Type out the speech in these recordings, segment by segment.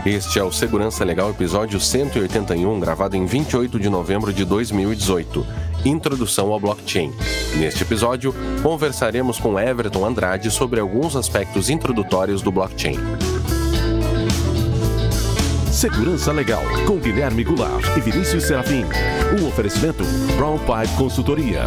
Este é o Segurança Legal, episódio 181, gravado em 28 de novembro de 2018. Introdução ao blockchain. Neste episódio, conversaremos com Everton Andrade sobre alguns aspectos introdutórios do blockchain. Segurança Legal, com Guilherme Goulart e Vinícius Serafim. Um oferecimento Brown Pipe Consultoria.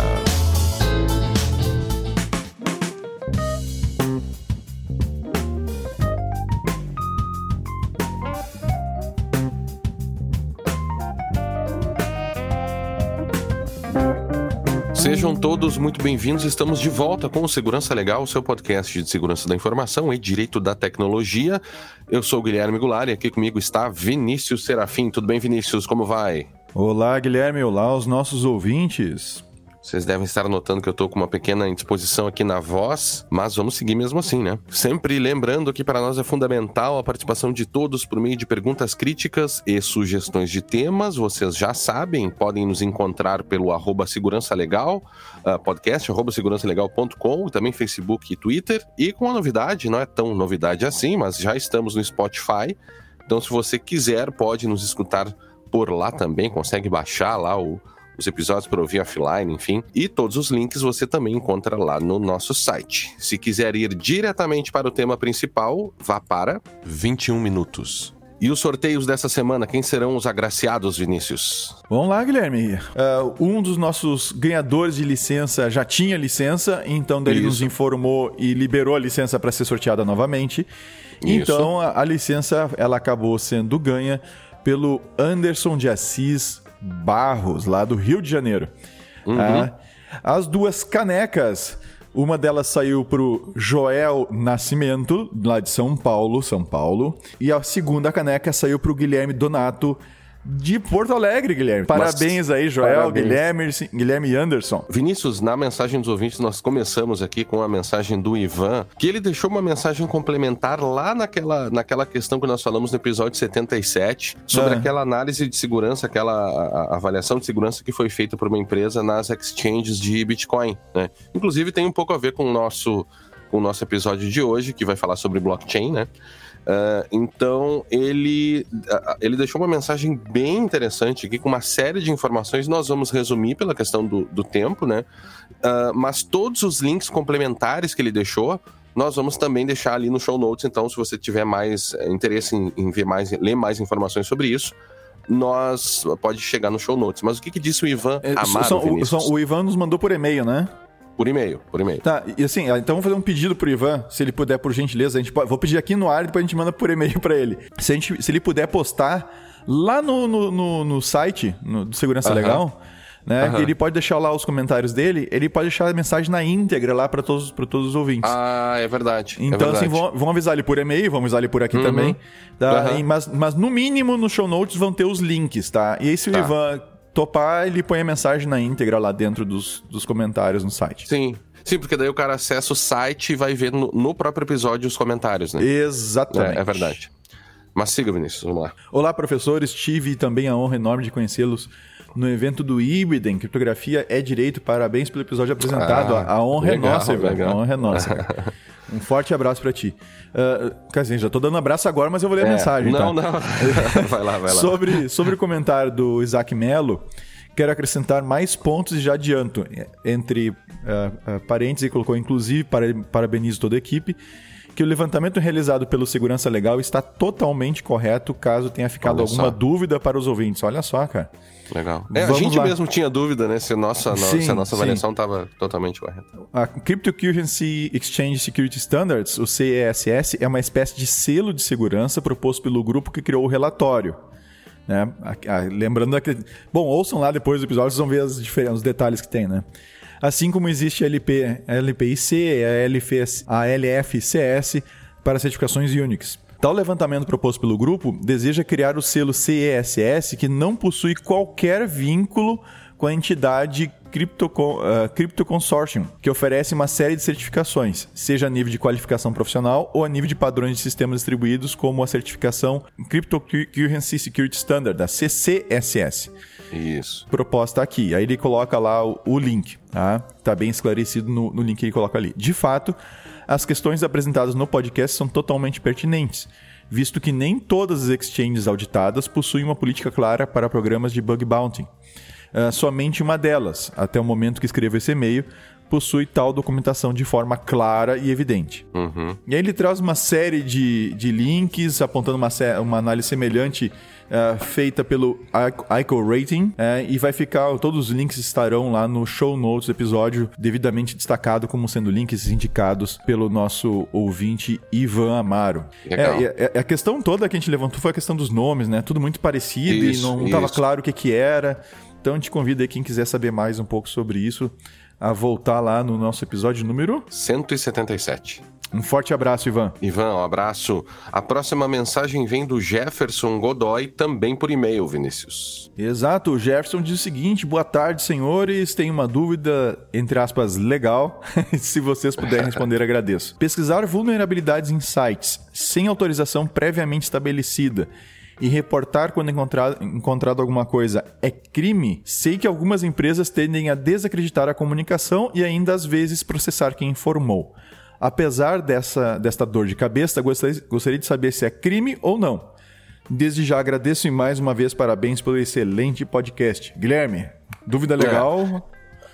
Sejam todos muito bem-vindos, estamos de volta com o Segurança Legal, seu podcast de segurança da informação e direito da tecnologia. Eu sou o Guilherme Goulart e aqui comigo está Vinícius Serafim. Tudo bem, Vinícius? Como vai? Olá, Guilherme. Olá aos nossos ouvintes. Vocês devem estar notando que eu estou com uma pequena indisposição aqui na voz, mas vamos seguir mesmo assim, né? Sempre lembrando que para nós é fundamental a participação de todos por meio de perguntas críticas e sugestões de temas. Vocês já sabem, podem nos encontrar pelo @segurançalegal, podcast @segurançalegal.com, também Facebook e Twitter. E com a novidade, não é tão novidade assim, mas já estamos no Spotify. Então, se você quiser, pode nos escutar por lá também, consegue baixar lá os episódios para ouvir offline, enfim. E todos os links você também encontra lá no nosso site. Se quiser ir diretamente para o tema principal, vá para 21 minutos. E os sorteios dessa semana, quem serão os agraciados, Vinícius? Vamos lá, Guilherme. Um dos nossos ganhadores de licença já tinha licença, então daí ele nos informou e liberou a licença para ser sorteada novamente. Isso. Então a licença ela acabou sendo ganha pelo Anderson de Assis Barros, lá do Rio de Janeiro. As duas canecas, uma delas saiu pro Joel Nascimento, lá de São Paulo, e a segunda caneca saiu pro Guilherme Donato, de Porto Alegre, Guilherme. Parabéns aí, Joel, parabéns. Guilherme e Anderson. Vinícius, na mensagem dos ouvintes, nós começamos aqui com a mensagem do Ivan, que ele deixou uma mensagem complementar lá naquela questão que nós falamos no episódio 77, sobre aquela análise de segurança, aquela avaliação de segurança que foi feita por uma empresa nas exchanges de Bitcoin, né? Inclusive tem um pouco a ver com o nosso episódio de hoje, que vai falar sobre blockchain, né? Então ele deixou uma mensagem bem interessante aqui, com uma série de informações. Nós vamos resumir pela questão do tempo, né? Mas todos os links complementares que ele deixou, nós vamos também deixar ali no show notes. Então, se você tiver mais interesse em ler mais informações sobre isso, pode chegar no show notes. Mas o que disse o Ivan Amaro, Vinícius? O Ivan nos mandou por e-mail, né? Por e-mail. Tá, e assim, então vamos fazer um pedido pro Ivan, se ele puder, por gentileza, vou pedir aqui no ar e depois a gente manda por e-mail pra ele. Se ele puder postar lá no site do Segurança Legal, né, ele pode deixar lá os comentários dele, ele pode deixar a mensagem na íntegra lá pra todos os ouvintes. É verdade. Então, assim, vão avisar ele por e-mail, vamos avisar ele por aqui também, tá? Mas no mínimo, no show notes vão ter os links, tá? E aí se o Ivan topar, ele põe a mensagem na íntegra lá dentro dos comentários no site. Sim, porque daí o cara acessa o site e vai ver no próprio episódio os comentários, né? Exatamente. É verdade. Mas siga, Vinícius, vamos lá. Olá, professores. Tive também a honra enorme de conhecê-los no evento do Híbriden, Criptografia é Direito. Parabéns pelo episódio apresentado. A honra legal, é nossa, velho. legal. A honra é nossa, cara. Um forte abraço pra ti. Quer dizer, já tô dando abraço agora, mas eu vou ler a mensagem. Não. Tá? Vai lá. Sobre o comentário do Isaac Mello, quero acrescentar mais pontos e já adianto. Entre parênteses, ele colocou, inclusive, parabenizo toda a equipe, que o levantamento realizado pelo Segurança Legal está totalmente correto, caso tenha ficado alguma dúvida para os ouvintes. Olha só, cara. Legal. A gente mesmo tinha dúvida, né? Se a nossa avaliação estava totalmente correta. A Cryptocurrency Exchange Security Standards, o CESS, é uma espécie de selo de segurança proposto pelo grupo que criou o relatório. Né? Lembrando que... Bom, ouçam lá depois do episódio, vocês vão ver os detalhes que tem, né? Assim como existe a LPIC, a LFCS para certificações Unix. Tal levantamento proposto pelo grupo deseja criar o selo CESS, que não possui qualquer vínculo com a entidade Crypto Consortium, que oferece uma série de certificações, seja a nível de qualificação profissional ou a nível de padrões de sistemas distribuídos, como a certificação Cryptocurrency Security Standard, a CCSS. Isso. Proposta aqui. Aí ele coloca lá o link, tá? Tá bem esclarecido no link que ele coloca ali. De fato, as questões apresentadas no podcast são totalmente pertinentes, visto que nem todas as exchanges auditadas possuem uma política clara para programas de bug bounty. Somente uma delas, até o momento que escrevo esse e-mail, possui tal documentação de forma clara e evidente. E aí ele traz uma série de links apontando uma análise semelhante feita pelo ICO Rating, e vai ficar, todos os links estarão lá no show notes do episódio, devidamente destacado como sendo links indicados pelo nosso ouvinte Ivan Amaro. A questão toda que a gente levantou foi a questão dos nomes, né? Tudo muito parecido e não estava claro o que era. Então a gente convida aí quem quiser saber mais um pouco sobre isso a voltar lá no nosso episódio número 177. Um forte abraço, Ivan. Ivan, um abraço. A próxima mensagem vem do Jefferson Godoy, também por e-mail, Vinícius. Exato, o Jefferson diz o seguinte: boa tarde, senhores. Tenho uma dúvida, entre aspas, legal. Se vocês puderem responder, agradeço. Pesquisar vulnerabilidades em sites sem autorização previamente estabelecida e reportar quando encontrado alguma coisa é crime? Sei que algumas empresas tendem a desacreditar a comunicação e ainda às vezes processar quem informou. Apesar desta dor de cabeça, gostaria de saber se é crime ou não. Desde já agradeço e mais uma vez parabéns pelo excelente podcast. Guilherme, dúvida legal?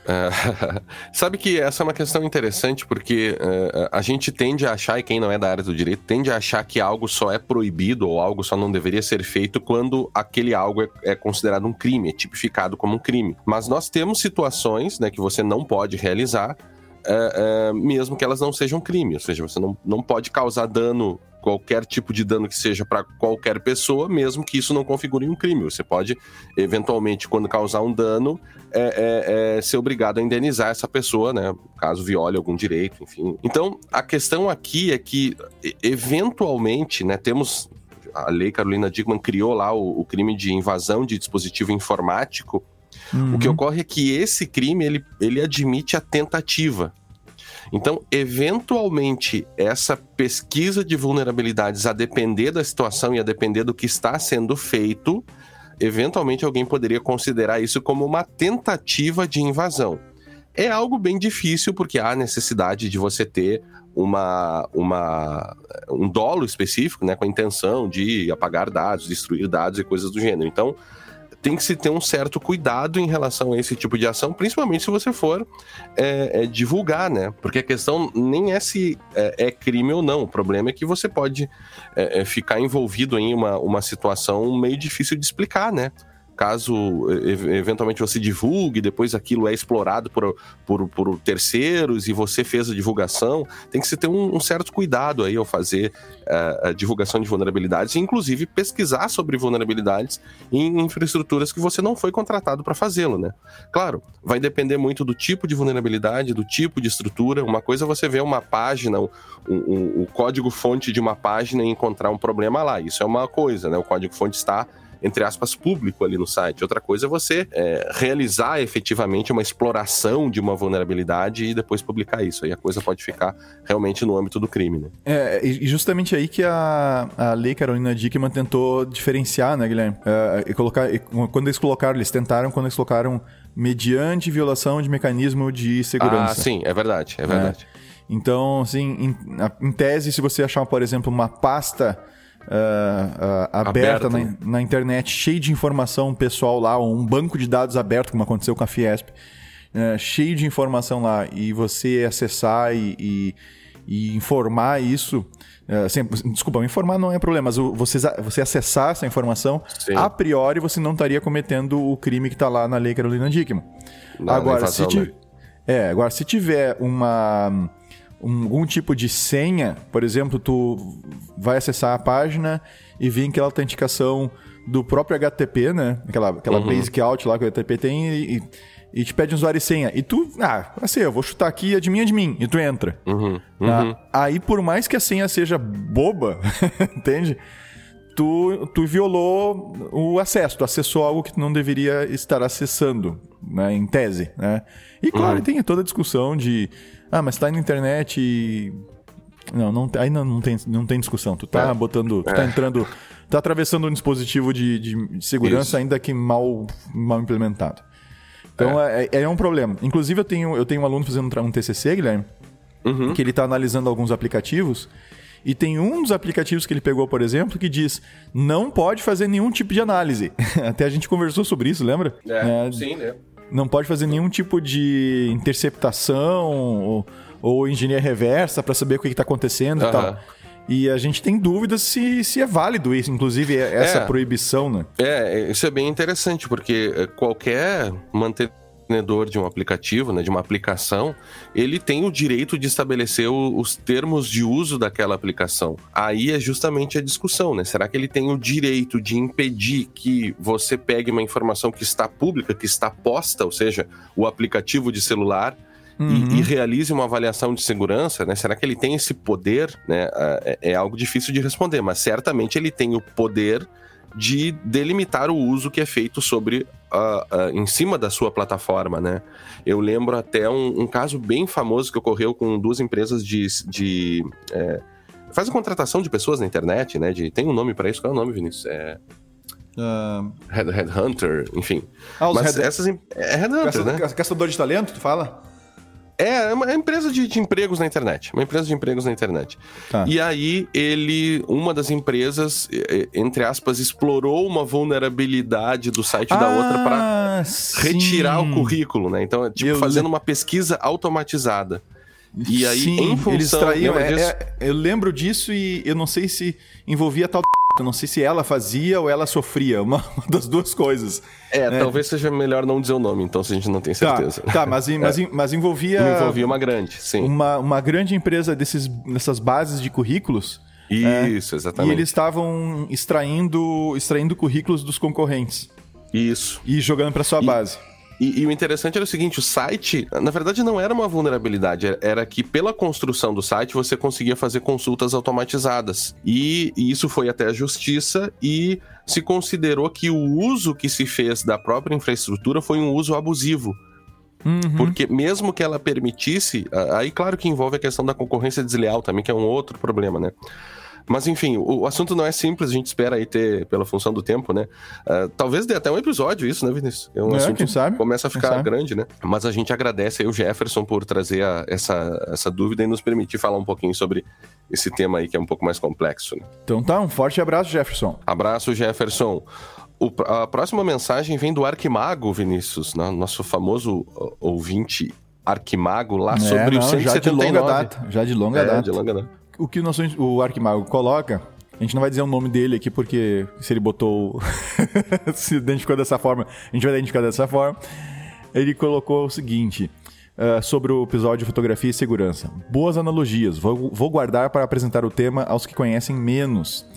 Sabe que essa é uma questão interessante porque a gente tende a achar, e quem não é da área do direito, tende a achar que algo só é proibido ou algo só não deveria ser feito quando aquele algo é considerado um crime, é tipificado como um crime. Mas nós temos situações, né, que você não pode realizar, mesmo que elas não sejam crime, ou seja, você não pode causar dano, qualquer tipo de dano que seja para qualquer pessoa, mesmo que isso não configure um crime. Você pode, eventualmente, quando causar um dano, ser obrigado a indenizar essa pessoa, né, caso viole algum direito, enfim. Então, a questão aqui é que, eventualmente, né, temos... A Lei Carolina Dickmann criou lá o crime de invasão de dispositivo informático. O que ocorre é que esse crime, ele admite a tentativa. Então, eventualmente, essa pesquisa de vulnerabilidades, a depender da situação e a depender do que está sendo feito, eventualmente alguém poderia considerar isso como uma tentativa de invasão. É algo bem difícil, porque há necessidade de você ter um dolo específico, né, com a intenção de apagar dados, destruir dados e coisas do gênero. Então, tem que se ter um certo cuidado em relação a esse tipo de ação, principalmente se você for divulgar, né? Porque a questão nem é se é crime ou não. O problema é que você pode ficar envolvido em uma situação meio difícil de explicar, né? Caso eventualmente você divulgue, depois aquilo é explorado por terceiros e você fez a divulgação, tem que se ter um certo cuidado aí ao fazer a divulgação de vulnerabilidades, e inclusive pesquisar sobre vulnerabilidades em infraestruturas que você não foi contratado para fazê-lo, né? Claro, vai depender muito do tipo de vulnerabilidade, do tipo de estrutura. Uma coisa é você ver uma página, o código-fonte de uma página e encontrar um problema lá. Isso é uma coisa, né? O código-fonte está, entre aspas, público ali no site. Outra coisa é você realizar efetivamente uma exploração de uma vulnerabilidade e depois publicar isso. Aí a coisa pode ficar realmente no âmbito do crime, né? E justamente aí que a Lei Carolina Dickmann tentou diferenciar, né, Guilherme? Eles tentaram mediante violação de mecanismo de segurança. Ah, sim, é verdade. Então, assim, em tese, se você achar, por exemplo, uma pasta aberta na internet, cheio de informação pessoal lá, ou um banco de dados aberto, como aconteceu com a Fiesp, cheio de informação lá, e você acessar e informar isso, informar não é problema, mas você acessar essa informação, sim, a priori você não estaria cometendo o crime que está lá na Lei Carolina Dickmann. Agora, se tiver algum tipo de senha, por exemplo, tu vai acessar a página e vem aquela autenticação do próprio HTTP, né? Aquela basic out lá que o HTTP tem e te pede um usuário e senha. E tu, eu vou chutar aqui, adivinha de mim. E tu entra. Aí, por mais que a senha seja boba, entende? Tu violou o acesso, tu acessou algo que tu não deveria estar acessando, né, em tese, né? E claro, tem toda a discussão de mas tá na internet e... Aí não tem discussão. Tu tá botando... Tu tá entrando... Tá atravessando um dispositivo de segurança, isso, ainda que mal implementado. Então, é um problema. Inclusive, eu tenho um aluno fazendo um TCC, Guilherme, que ele tá analisando alguns aplicativos E tem um dos aplicativos que ele pegou, por exemplo, que diz, não pode fazer nenhum tipo de análise. Até a gente conversou sobre isso, lembra? Sim, né? Não pode fazer nenhum tipo de interceptação ou engenharia reversa para saber o que está acontecendo e tal. E a gente tem dúvidas se é válido isso, inclusive essa proibição, né? Isso é bem interessante, porque qualquer mantenedor de um aplicativo, né, de uma aplicação, ele tem o direito de estabelecer os termos de uso daquela aplicação. Aí é justamente a discussão, né? Será que ele tem o direito de impedir que você pegue uma informação que está pública, que está posta, ou seja, o aplicativo de celular, e realize uma avaliação de segurança, né? Será que ele tem esse poder? Né? É algo difícil de responder, mas certamente ele tem o poder de delimitar o uso que é feito sobre em cima da sua plataforma, né? Eu lembro até um caso bem famoso que ocorreu com duas empresas fazem contratação de pessoas na internet, né? Tem um nome para isso. Qual é o nome, Vinícius? Headhunter, enfim. Mas essas Headhunter, né? Caçador de talento, tu fala? É uma empresa de empregos na internet. Uma empresa de empregos na internet. Tá. E aí, uma das empresas, entre aspas, explorou uma vulnerabilidade do site da outra para retirar o currículo, né? Então, fazendo uma pesquisa automatizada. E aí, em função... Eles traíam, eu lembro disso e eu não sei se envolvia tal... Eu não sei se ela fazia ou ela sofria, uma das duas coisas. Talvez seja melhor não dizer o nome, então, se a gente não tem certeza. Mas envolvia... Envolvia uma grande, sim. Uma grande empresa dessas bases de currículos. Isso, exatamente. E eles estavam extraindo currículos dos concorrentes. Isso. E jogando para sua base. E o interessante era o seguinte, o site, na verdade não era uma vulnerabilidade, era que pela construção do site você conseguia fazer consultas automatizadas. E isso foi até a justiça e se considerou que o uso que se fez da própria infraestrutura foi um uso abusivo. Porque mesmo que ela permitisse, aí claro que envolve a questão da concorrência desleal também, que é um outro problema, né? Mas enfim, o assunto não é simples, a gente espera aí ter, pela função do tempo, né? Talvez dê até um episódio isso, né, Vinícius? É um assunto quem sabe? Que começa a ficar grande, né? Mas a gente agradece aí o Jefferson por trazer essa dúvida e nos permitir falar um pouquinho sobre esse tema aí que é um pouco mais complexo, né? Então tá, um forte abraço, Jefferson. Abraço, Jefferson. A próxima mensagem vem do Arquimago, Vinícius, nosso famoso ouvinte Arquimago, lá sobre o 179. Já de longa data. O que o Arquimago coloca, a gente não vai dizer o nome dele aqui, porque se ele botou... se identificou dessa forma, a gente vai identificar dessa forma. Ele colocou o seguinte, sobre o episódio de fotografia e segurança. Boas analogias, vou guardar para apresentar o tema aos que conhecem menos.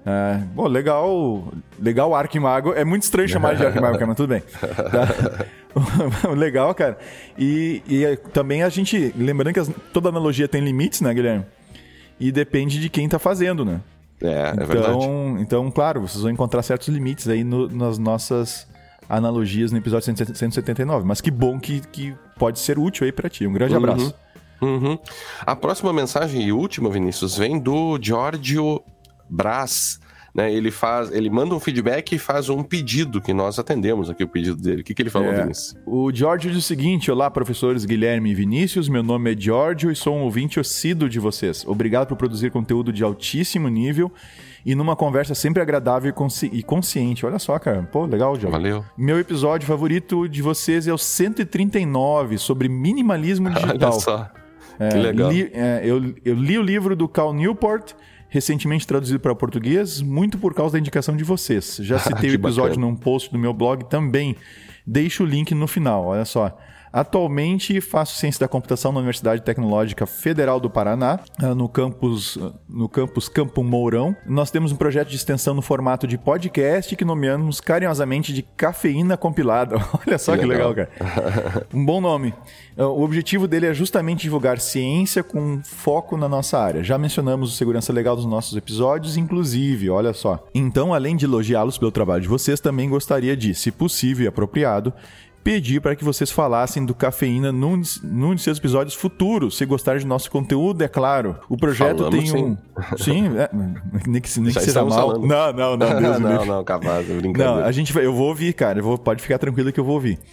Legal Arquimago. É muito estranho chamar de Arquimago, cara, mas tudo bem. Tá? Legal, cara. E também a gente... Lembrando que toda analogia tem limites, né, Guilherme? E depende de quem tá fazendo, né? É verdade. Então, claro, vocês vão encontrar certos limites aí nas nossas analogias no episódio 179. Mas que bom que pode ser útil aí pra ti. Um grande abraço. A próxima mensagem e última, Vinícius, vem do Giorgio Braz. Né? Ele manda um feedback e faz um pedido que nós atendemos aqui, o pedido dele. O que ele falou, Vinícius? O Giorgio diz o seguinte: olá, professores Guilherme e Vinícius, meu nome é Giorgio e sou um ouvinte assíduo de vocês. Obrigado por produzir conteúdo de altíssimo nível e numa conversa sempre agradável e consciente. Olha só, cara. Pô, legal, Giorgio. Valeu. Meu episódio favorito de vocês é o 139, sobre minimalismo digital. Olha só, que legal. Eu li o livro do Cal Newport, recentemente traduzido para português, muito por causa da indicação de vocês. Já citei o episódio num post do meu blog também. Deixo o link no final, olha só. Atualmente faço ciência da computação na Universidade Tecnológica Federal do Paraná, no campus Campo Mourão. Nós temos um projeto de extensão no formato de podcast que nomeamos carinhosamente de Cafeína Compilada. Olha só que legal, cara. Um bom nome. O objetivo dele é justamente divulgar ciência com foco na nossa área. Já mencionamos o segurança legal dos nossos episódios, inclusive, olha só. Então, além de elogiá-los pelo trabalho de vocês, também gostaria de, se possível e apropriado, pedir para que vocês falassem do Cafeína num de seus episódios futuros, se gostarem de nosso conteúdo, é claro. O projeto falamos, tem um... Sim, nem que seja mal. Falando. Não, Deus não, capaz, brincadeira. Não, eu vou ouvir, cara. Pode ficar tranquilo que eu vou ouvir.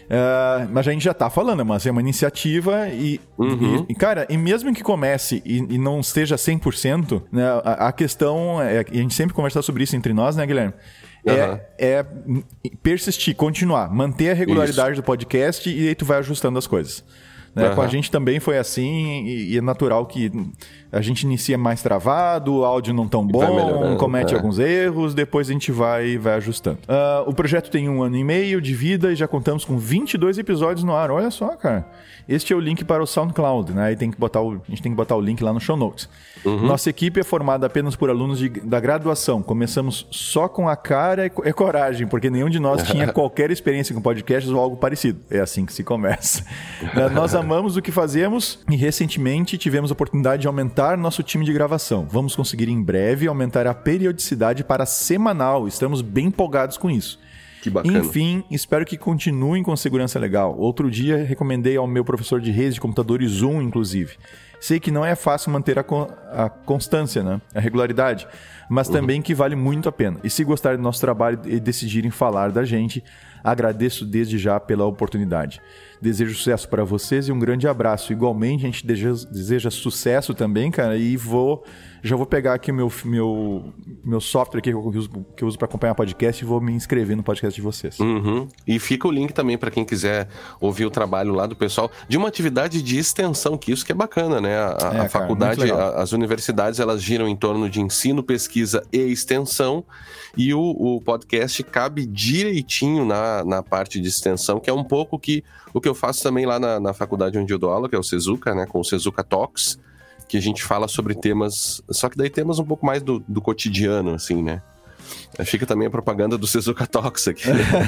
Mas a gente já tá falando, mas é uma iniciativa e cara, e mesmo que comece e não esteja 100%, né, a questão é, e a gente sempre conversa sobre isso entre nós, né, Guilherme? É persistir, continuar, manter a regularidade do podcast e aí tu vai ajustando as coisas. Né? Com a gente também foi assim e é natural que a gente inicia mais travado, o áudio não tão bom, comete alguns erros, depois a gente vai ajustando. O projeto tem 1 ano e meio de vida e já contamos com 22 episódios no ar. Olha só, cara. Este é o link para o SoundCloud, né? Aí a gente tem que botar o link lá no show notes. Nossa equipe é formada apenas por alunos da graduação. Começamos só com a cara e coragem, porque nenhum de nós tinha qualquer experiência com podcasts ou algo parecido. É assim que se começa. Nós amamos o que fazemos e recentemente tivemos a oportunidade de aumentar nosso time de gravação. Vamos conseguir em breve aumentar a periodicidade para semanal. Estamos bem empolgados com isso. Que bacana. Enfim, espero que continuem com segurança legal. Outro dia recomendei ao meu professor de redes de computadores Zoom, inclusive. Sei que não é fácil manter a constância, né? A regularidade, mas também que vale muito a pena. E se gostarem do nosso trabalho e decidirem falar da gente, agradeço desde já pela oportunidade. Desejo sucesso para vocês e um grande abraço. Igualmente, a gente deseja sucesso também, cara, e já vou pegar aqui o meu software aqui que eu uso para acompanhar podcast e vou me inscrever no podcast de vocês. E fica o link também para quem quiser ouvir o trabalho lá do pessoal de uma atividade de extensão, que isso que é bacana, né? A faculdade, as universidades, elas giram em torno de ensino, pesquisa e extensão, e o podcast cabe direitinho na parte de extensão, que é um pouco o que eu faço também lá na faculdade onde eu dou aula, que é o Sezuca, né? Com o Sezuca Talks, que a gente fala sobre temas, só que daí temas um pouco mais do cotidiano, assim, né? Fica também a propaganda do Sezuca Talks aqui.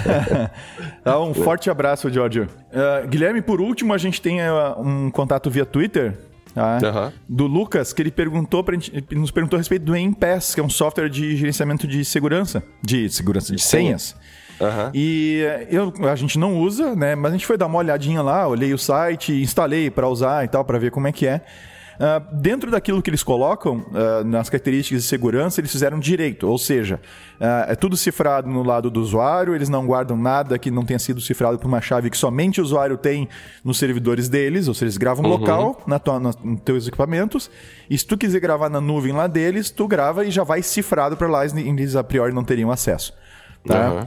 Um forte abraço, Giorgio. Guilherme, por último, a gente tem um contato via Twitter, do Lucas, que ele nos perguntou a respeito do Empass, que é um software de gerenciamento de segurança de senhas. E a gente não usa, né? Mas a gente foi dar uma olhadinha lá, olhei o site, instalei para usar e tal, para ver como é que é. Dentro daquilo que eles colocam nas características de segurança, eles fizeram direito, ou seja, é tudo cifrado no lado do usuário, eles não guardam nada que não tenha sido cifrado por uma chave que somente o usuário tem nos servidores deles, ou seja, eles gravam local nos teus equipamentos, e se tu quiser gravar na nuvem lá deles, tu grava e já vai cifrado para lá, eles a priori não teriam acesso. Tá?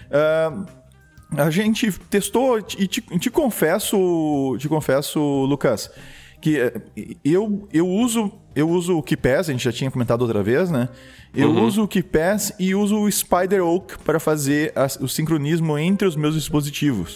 A gente testou e te confesso, Lucas, que eu uso o KeePass, a gente já tinha comentado outra vez, né? Eu uso o KeePass e uso o SpiderOak para fazer o sincronismo entre os meus dispositivos.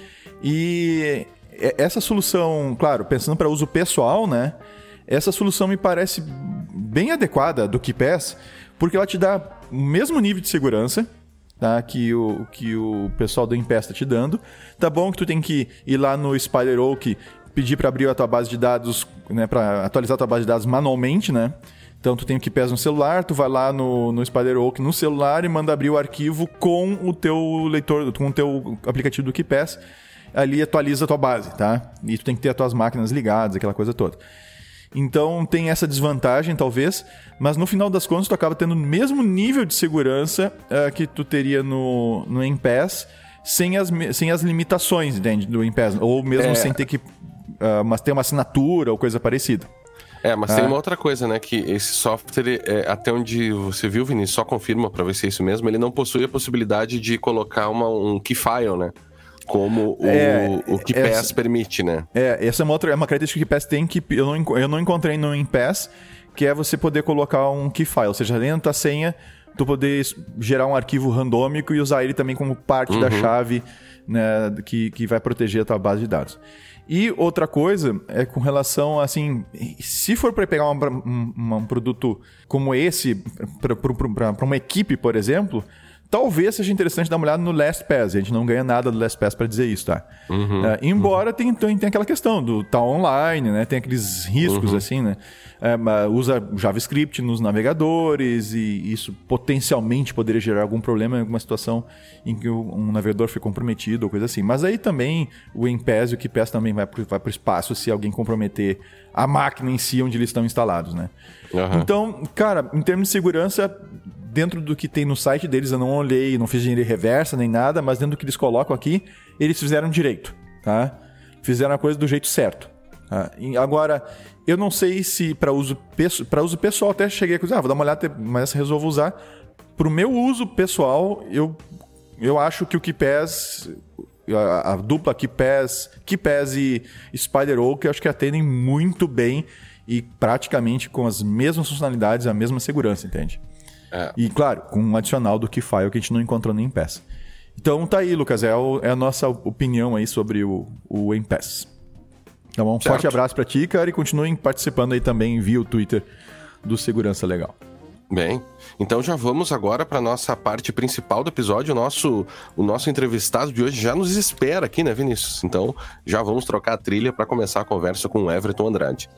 E essa solução, claro, pensando para uso pessoal, né? Essa solução me parece bem adequada do KeePass, porque ela te dá o mesmo nível de segurança, tá? que o pessoal do Empass está te dando. Tá bom que tu tem que ir lá no SpiderOak, pedir para abrir a tua base de dados, né, para atualizar a tua base de dados manualmente, né? Então tu tem o KeePass no celular, tu vai lá no SpiderOak no celular e manda abrir o arquivo com o teu leitor, com o teu aplicativo do KeePass, ali atualiza a tua base, tá? E tu tem que ter as tuas máquinas ligadas, aquela coisa toda. Então tem essa desvantagem, talvez, mas no final das contas tu acaba tendo o mesmo nível de segurança que tu teria no Empass, sem as limitações, entende, do Empass, ou mesmo sem ter que mas ter uma assinatura ou coisa parecida. Mas tem uma outra coisa, né? Que esse software, até onde você viu, Vinícius, só confirma pra ver se é isso mesmo, ele não possui a possibilidade de colocar um key file, né? Como o KeePass permite, né? Essa é uma característica que o KeePass tem que eu não encontrei no Empass, que é você poder colocar um key file, ou seja, dentro da senha, tu poder gerar um arquivo randômico e usar ele também como parte da chave, né, que vai proteger a tua base de dados. E outra coisa é com relação, assim, se for para pegar um produto como esse, para uma equipe, por exemplo, talvez seja interessante dar uma olhada no LastPass. A gente não ganha nada do LastPass para dizer isso, tá? Embora tem aquela questão do tá online, né? Tem aqueles riscos, assim, né? Usa JavaScript nos navegadores e isso potencialmente poderia gerar algum problema em alguma situação em que um navegador foi comprometido ou coisa assim. Mas aí também o Empass e o KeePass também vai para o espaço se alguém comprometer a máquina em si onde eles estão instalados, né? Então, cara, em termos de segurança, dentro do que tem no site deles, eu não olhei, não fiz engenharia reversa nem nada, mas dentro do que eles colocam aqui, eles fizeram direito, tá? Fizeram a coisa do jeito certo. Tá? E agora, eu não sei se para uso pessoal, até cheguei a coisa, vou dar uma olhada, mas resolvo usar. Para o meu uso pessoal, eu acho que o KeePass, a dupla KeePass e SpiderOak, eu acho que atendem muito bem e praticamente com as mesmas funcionalidades, a mesma segurança, entende? E claro, com um adicional do KeyFile que a gente não encontrou nem em Pass. Então tá aí, Lucas, é a nossa opinião aí sobre o EnPass. Tá bom? Forte abraço pra ti, cara, e continuem participando aí também via o Twitter do Segurança Legal. Bem, então já vamos agora para nossa parte principal do episódio. O nosso entrevistado de hoje já nos espera aqui, né, Vinícius? Então já vamos trocar a trilha para começar a conversa com o Everton Andrade.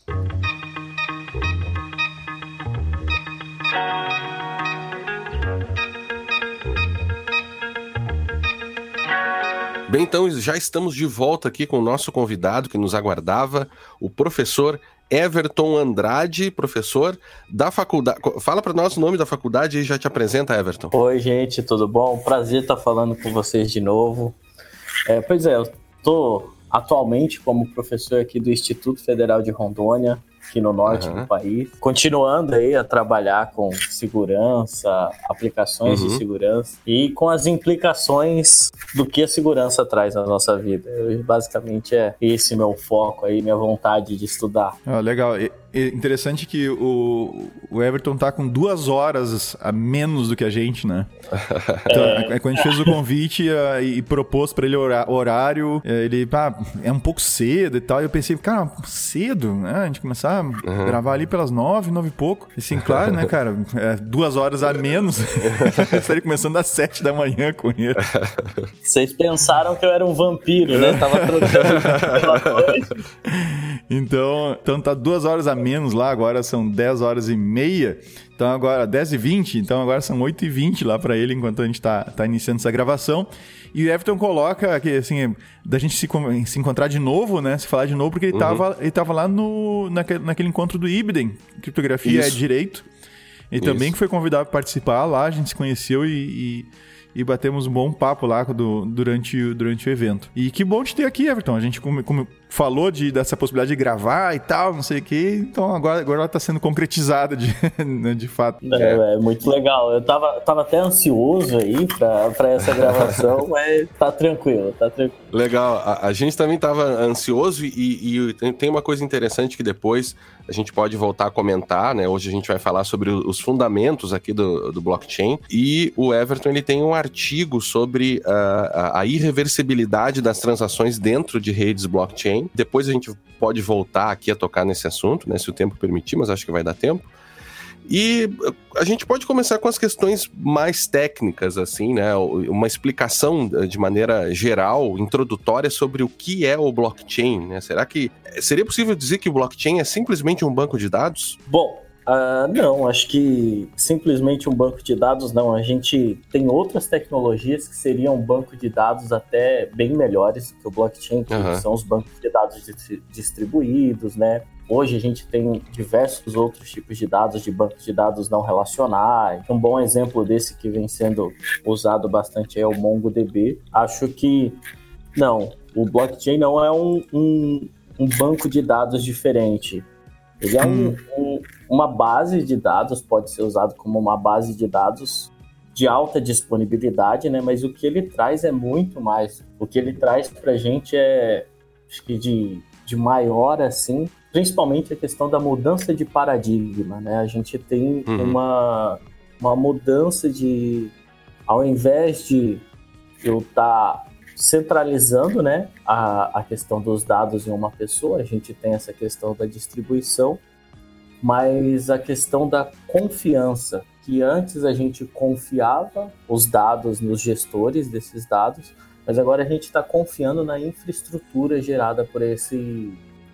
Bem, então já estamos de volta aqui com o nosso convidado que nos aguardava, o professor Everton Andrade, professor da faculdade. Fala para nós o nome da faculdade e já te apresenta, Everton. Oi, gente, tudo bom? Prazer estar falando com vocês de novo. Pois é, eu estou atualmente como professor aqui do Instituto Federal de Rondônia, aqui no norte do país, continuando aí a trabalhar com segurança, aplicações de segurança e com as implicações do que a segurança traz na nossa vida. Basicamente é esse meu foco aí, minha vontade de estudar. Legal. Interessante que o Everton tá com 2 horas a menos do que a gente, né? Então, quando a gente fez o convite e propôs pra ele horário, ele, é um pouco cedo e tal, e eu pensei, cara, cedo, né? A gente começar a gravar ali pelas 9 e pouco. E assim, claro, né, cara? 2 horas a menos. Estaria começando às 7 da manhã com ele. Vocês pensaram que eu era um vampiro, né? Tava trocando pela noite. Então tá 2 horas a menos lá, agora são 10 horas e meia. Então agora 10h20, então agora são 8h20 lá pra ele, enquanto a gente tá iniciando essa gravação. E o Everton coloca que, assim, da gente se encontrar de novo, né? Se falar de novo, porque ele tava lá naquele encontro do IBDEM, Criptografia é Direito. E também que foi convidado para participar lá, a gente se conheceu e batemos um bom papo lá durante o evento. E que bom te ter aqui, Everton. A gente como falou dessa possibilidade de gravar e tal, não sei o quê. Então agora ela está sendo concretizada de fato. É muito legal. Eu tava até ansioso aí para essa gravação, mas tá tranquilo. Legal. A gente também estava ansioso e tem uma coisa interessante que depois a gente pode voltar a comentar, né? Hoje a gente vai falar sobre os fundamentos aqui do blockchain. E o Everton, ele tem um artigo sobre a irreversibilidade das transações dentro de redes blockchain. Depois a gente pode voltar aqui a tocar nesse assunto, né, se o tempo permitir, mas acho que vai dar tempo. E a gente pode começar com as questões mais técnicas, assim, né, uma explicação de maneira geral, introdutória sobre o que é o blockchain, né? Será que seria possível dizer que o blockchain é simplesmente um banco de dados? Bom, não, acho que simplesmente um banco de dados não. A gente tem outras tecnologias que seriam um banco de dados até bem melhores que o blockchain, que são os bancos de dados distribuídos, né? Hoje a gente tem diversos outros tipos de dados, de bancos de dados não relacionais. Um bom exemplo desse que vem sendo usado bastante é o MongoDB. Acho que não, o blockchain não é um banco de dados diferente. Ele é uma base de dados, pode ser usado como uma base de dados de alta disponibilidade, né? Mas o que ele traz é muito mais. O que ele traz para a gente é, acho que de maior, assim, principalmente a questão da mudança de paradigma, né? A gente tem uma mudança de, ao invés de eu estar centralizando, né, a questão dos dados em uma pessoa, a gente tem essa questão da distribuição, mas a questão da confiança, que antes a gente confiava os dados nos gestores desses dados, mas agora a gente está confiando na infraestrutura gerada por esse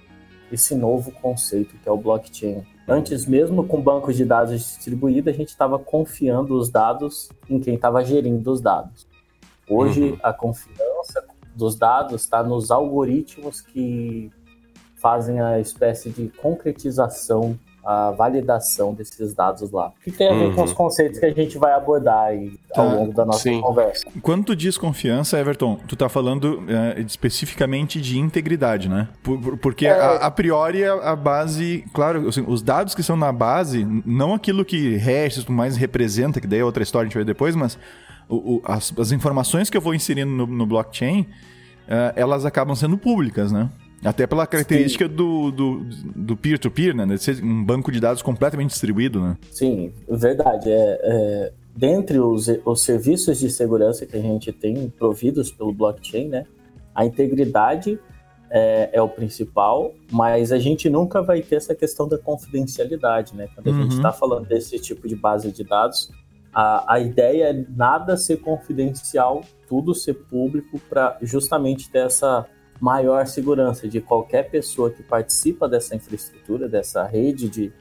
novo conceito que é o blockchain. Antes, mesmo com bancos de dados distribuídos, a gente estava confiando os dados em quem estava gerindo os dados. Hoje, a confiança dos dados está nos algoritmos que fazem a espécie de concretização a validação desses dados lá. Que tem a ver com os conceitos que a gente vai abordar aí ao longo da nossa conversa. Quando tu diz confiança, Everton, tu tá falando especificamente de integridade, né? Porque a priori a base, claro, assim, os dados que são na base, não aquilo que hash mais representa, que daí é outra história, a gente vai ver depois, mas as informações que eu vou inserindo no blockchain, elas acabam sendo públicas, né? Até pela característica do peer-to-peer, né? De ser um banco de dados completamente distribuído, né? Sim, verdade. Dentre os serviços de segurança que a gente tem providos pelo blockchain, né? A integridade é o principal, mas a gente nunca vai ter essa questão da confidencialidade, né? Quando a gente está falando desse tipo de base de dados, a ideia é nada ser confidencial, tudo ser público para justamente ter essa maior segurança de qualquer pessoa que participa dessa infraestrutura, dessa rede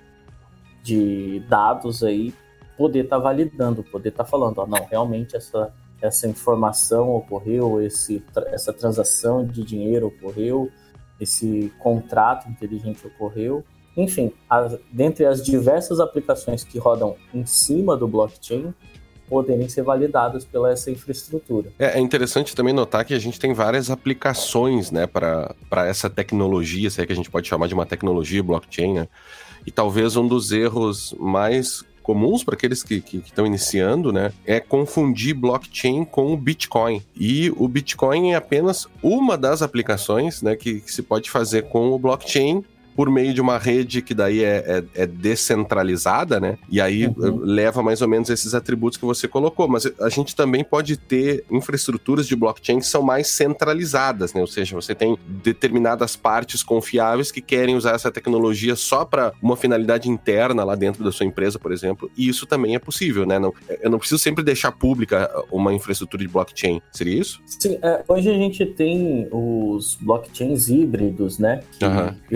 de dados aí, poder estar validando, poder estar falando, não, realmente essa informação ocorreu, essa transação de dinheiro ocorreu, esse contrato inteligente ocorreu. Enfim, dentre as diversas aplicações que rodam em cima do blockchain, poderem ser validadas pela essa infraestrutura. É interessante também notar que a gente tem várias aplicações, né, para essa tecnologia, se é que a gente pode chamar de uma tecnologia blockchain, né? E talvez um dos erros mais comuns para aqueles que estão iniciando, né, é confundir blockchain com o Bitcoin. E o Bitcoin é apenas uma das aplicações, né, que se pode fazer com o blockchain, por meio de uma rede que daí é descentralizada, né? E aí leva mais ou menos esses atributos que você colocou. Mas a gente também pode ter infraestruturas de blockchain que são mais centralizadas, né? Ou seja, você tem determinadas partes confiáveis que querem usar essa tecnologia só para uma finalidade interna lá dentro da sua empresa, por exemplo. E isso também é possível, né? Eu não preciso sempre deixar pública uma infraestrutura de blockchain. Seria isso? Sim, hoje a gente tem os blockchains híbridos, né? Que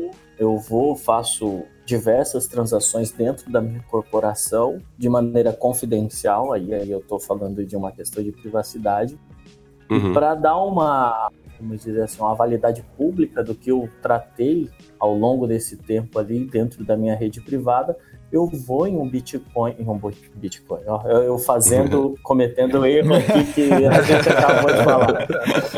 faço diversas transações dentro da minha corporação de maneira confidencial, aí eu estou falando de uma questão de privacidade, para dar vamos dizer assim, uma validade pública do que eu tratei ao longo desse tempo ali dentro da minha rede privada, eu vou em um Bitcoin, eu cometendo erro aqui que a gente acabou de falar.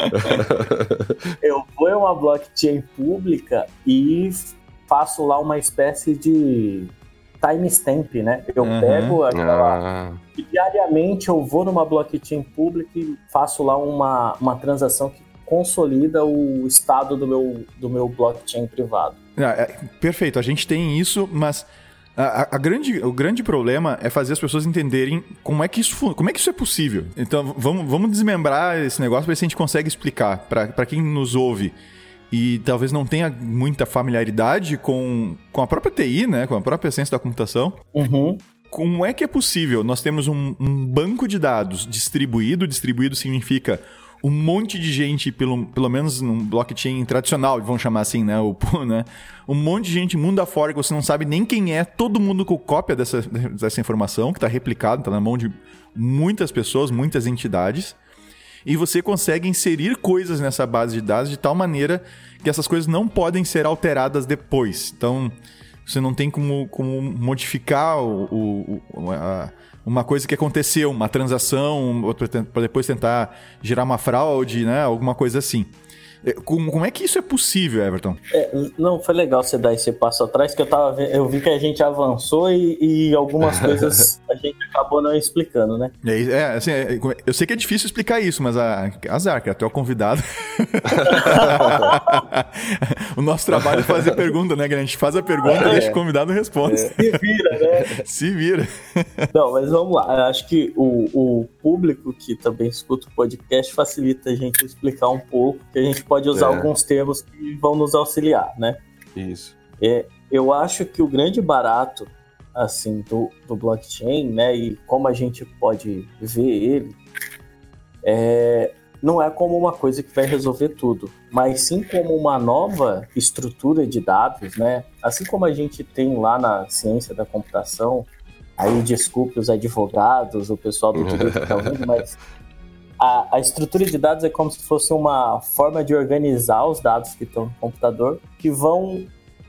Eu vou em uma blockchain pública e faço lá uma espécie de timestamp, né? Eu pego aquela... E diariamente eu vou numa blockchain pública e faço lá uma transação que consolida o estado do meu blockchain privado. Perfeito, a gente tem isso, mas... O grande problema é fazer as pessoas entenderem como é que isso é possível. Então, vamos desmembrar esse negócio para ver se a gente consegue explicar para quem nos ouve e talvez não tenha muita familiaridade com a própria TI, né, com a própria ciência da computação. Como é que é possível? Nós temos um banco de dados distribuído significa um monte de gente, pelo menos num blockchain tradicional, vamos chamar assim, né? Um monte de gente mundo afora que você não sabe nem quem é, todo mundo com cópia dessa informação, que está replicado, está na mão de muitas pessoas, muitas entidades, e você consegue inserir coisas nessa base de dados de tal maneira que essas coisas não podem ser alteradas depois. Então, você não tem como modificar uma coisa que aconteceu, uma transação, para depois tentar gerar uma fraude, né? Alguma coisa assim. Como é que isso é possível, Everton? Não, foi legal você dar esse passo atrás, que eu vi que a gente avançou e algumas coisas a gente acabou não explicando, né? Assim, eu sei que é difícil explicar isso, mas azar, que até o convidado... O nosso trabalho é fazer pergunta, né? Que a gente faz a pergunta e deixa o convidado responder. Se vira, né? Se vira. Não, mas vamos lá. Eu acho que o público que também escuta o podcast facilita a gente explicar um pouco, que a gente pode usar alguns termos que vão nos auxiliar, né? Isso. Eu acho que o grande barato, assim, do blockchain, né, e como a gente pode ver ele, não é como uma coisa que vai resolver tudo, mas sim como uma nova estrutura de dados, né? Assim como a gente tem lá na ciência da computação, aí desculpe os advogados, o pessoal do direito que está ouvindo, mas a estrutura de dados é como se fosse uma forma de organizar os dados que estão no computador, que vão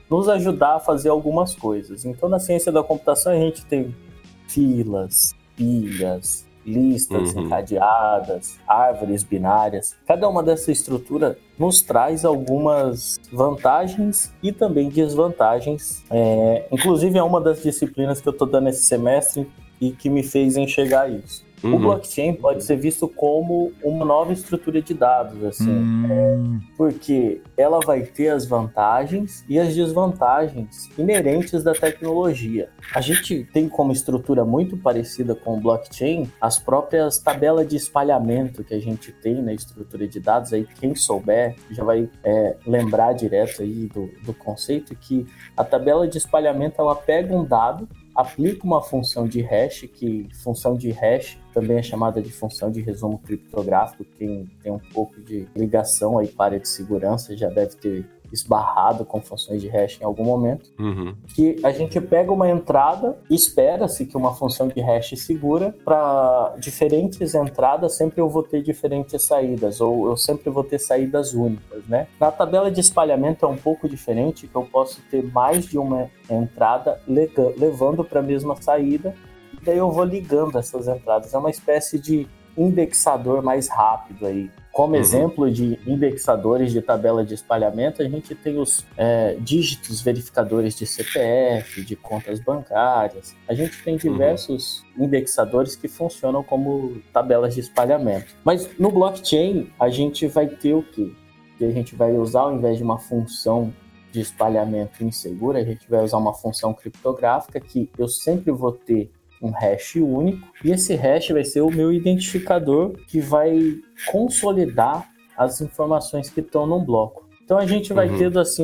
nos ajudar a fazer algumas coisas. Então, na ciência da computação, a gente tem filas, pilhas, listas encadeadas, árvores binárias. Cada uma dessa estrutura nos traz algumas vantagens e também desvantagens. Inclusive, é uma das disciplinas que eu estou dando esse semestre e que me fez enxergar isso. O blockchain pode ser visto como uma nova estrutura de dados, assim, porque ela vai ter as vantagens e as desvantagens inerentes da tecnologia. A gente tem como estrutura muito parecida com o blockchain as próprias tabelas de espalhamento que a gente tem na estrutura de dados. Aí quem souber já vai lembrar direto aí do conceito que a tabela de espalhamento ela pega um dado, aplica uma função de hash, que função de hash também é chamada de função de resumo criptográfico. Quem tem um pouco de ligação aí para a área de segurança já deve ter esbarrado com funções de hash em algum momento, que a gente pega uma entrada, espera-se que uma função de hash segura, para diferentes entradas sempre eu vou ter diferentes saídas, ou eu sempre vou ter saídas únicas, né? Na tabela de espalhamento é um pouco diferente, que eu posso ter mais de uma entrada levando para a mesma saída, e daí eu vou ligando essas entradas. É uma espécie de indexador mais rápido aí. Como exemplo de indexadores de tabela de espalhamento, a gente tem os dígitos verificadores de CPF, de contas bancárias. A gente tem diversos indexadores que funcionam como tabelas de espalhamento. Mas no blockchain, a gente vai ter o quê? Que a gente vai usar, ao invés de uma função de espalhamento insegura, a gente vai usar uma função criptográfica que eu sempre vou ter um hash único, e esse hash vai ser o meu identificador que vai consolidar as informações que estão num bloco. Então a gente vai tendo assim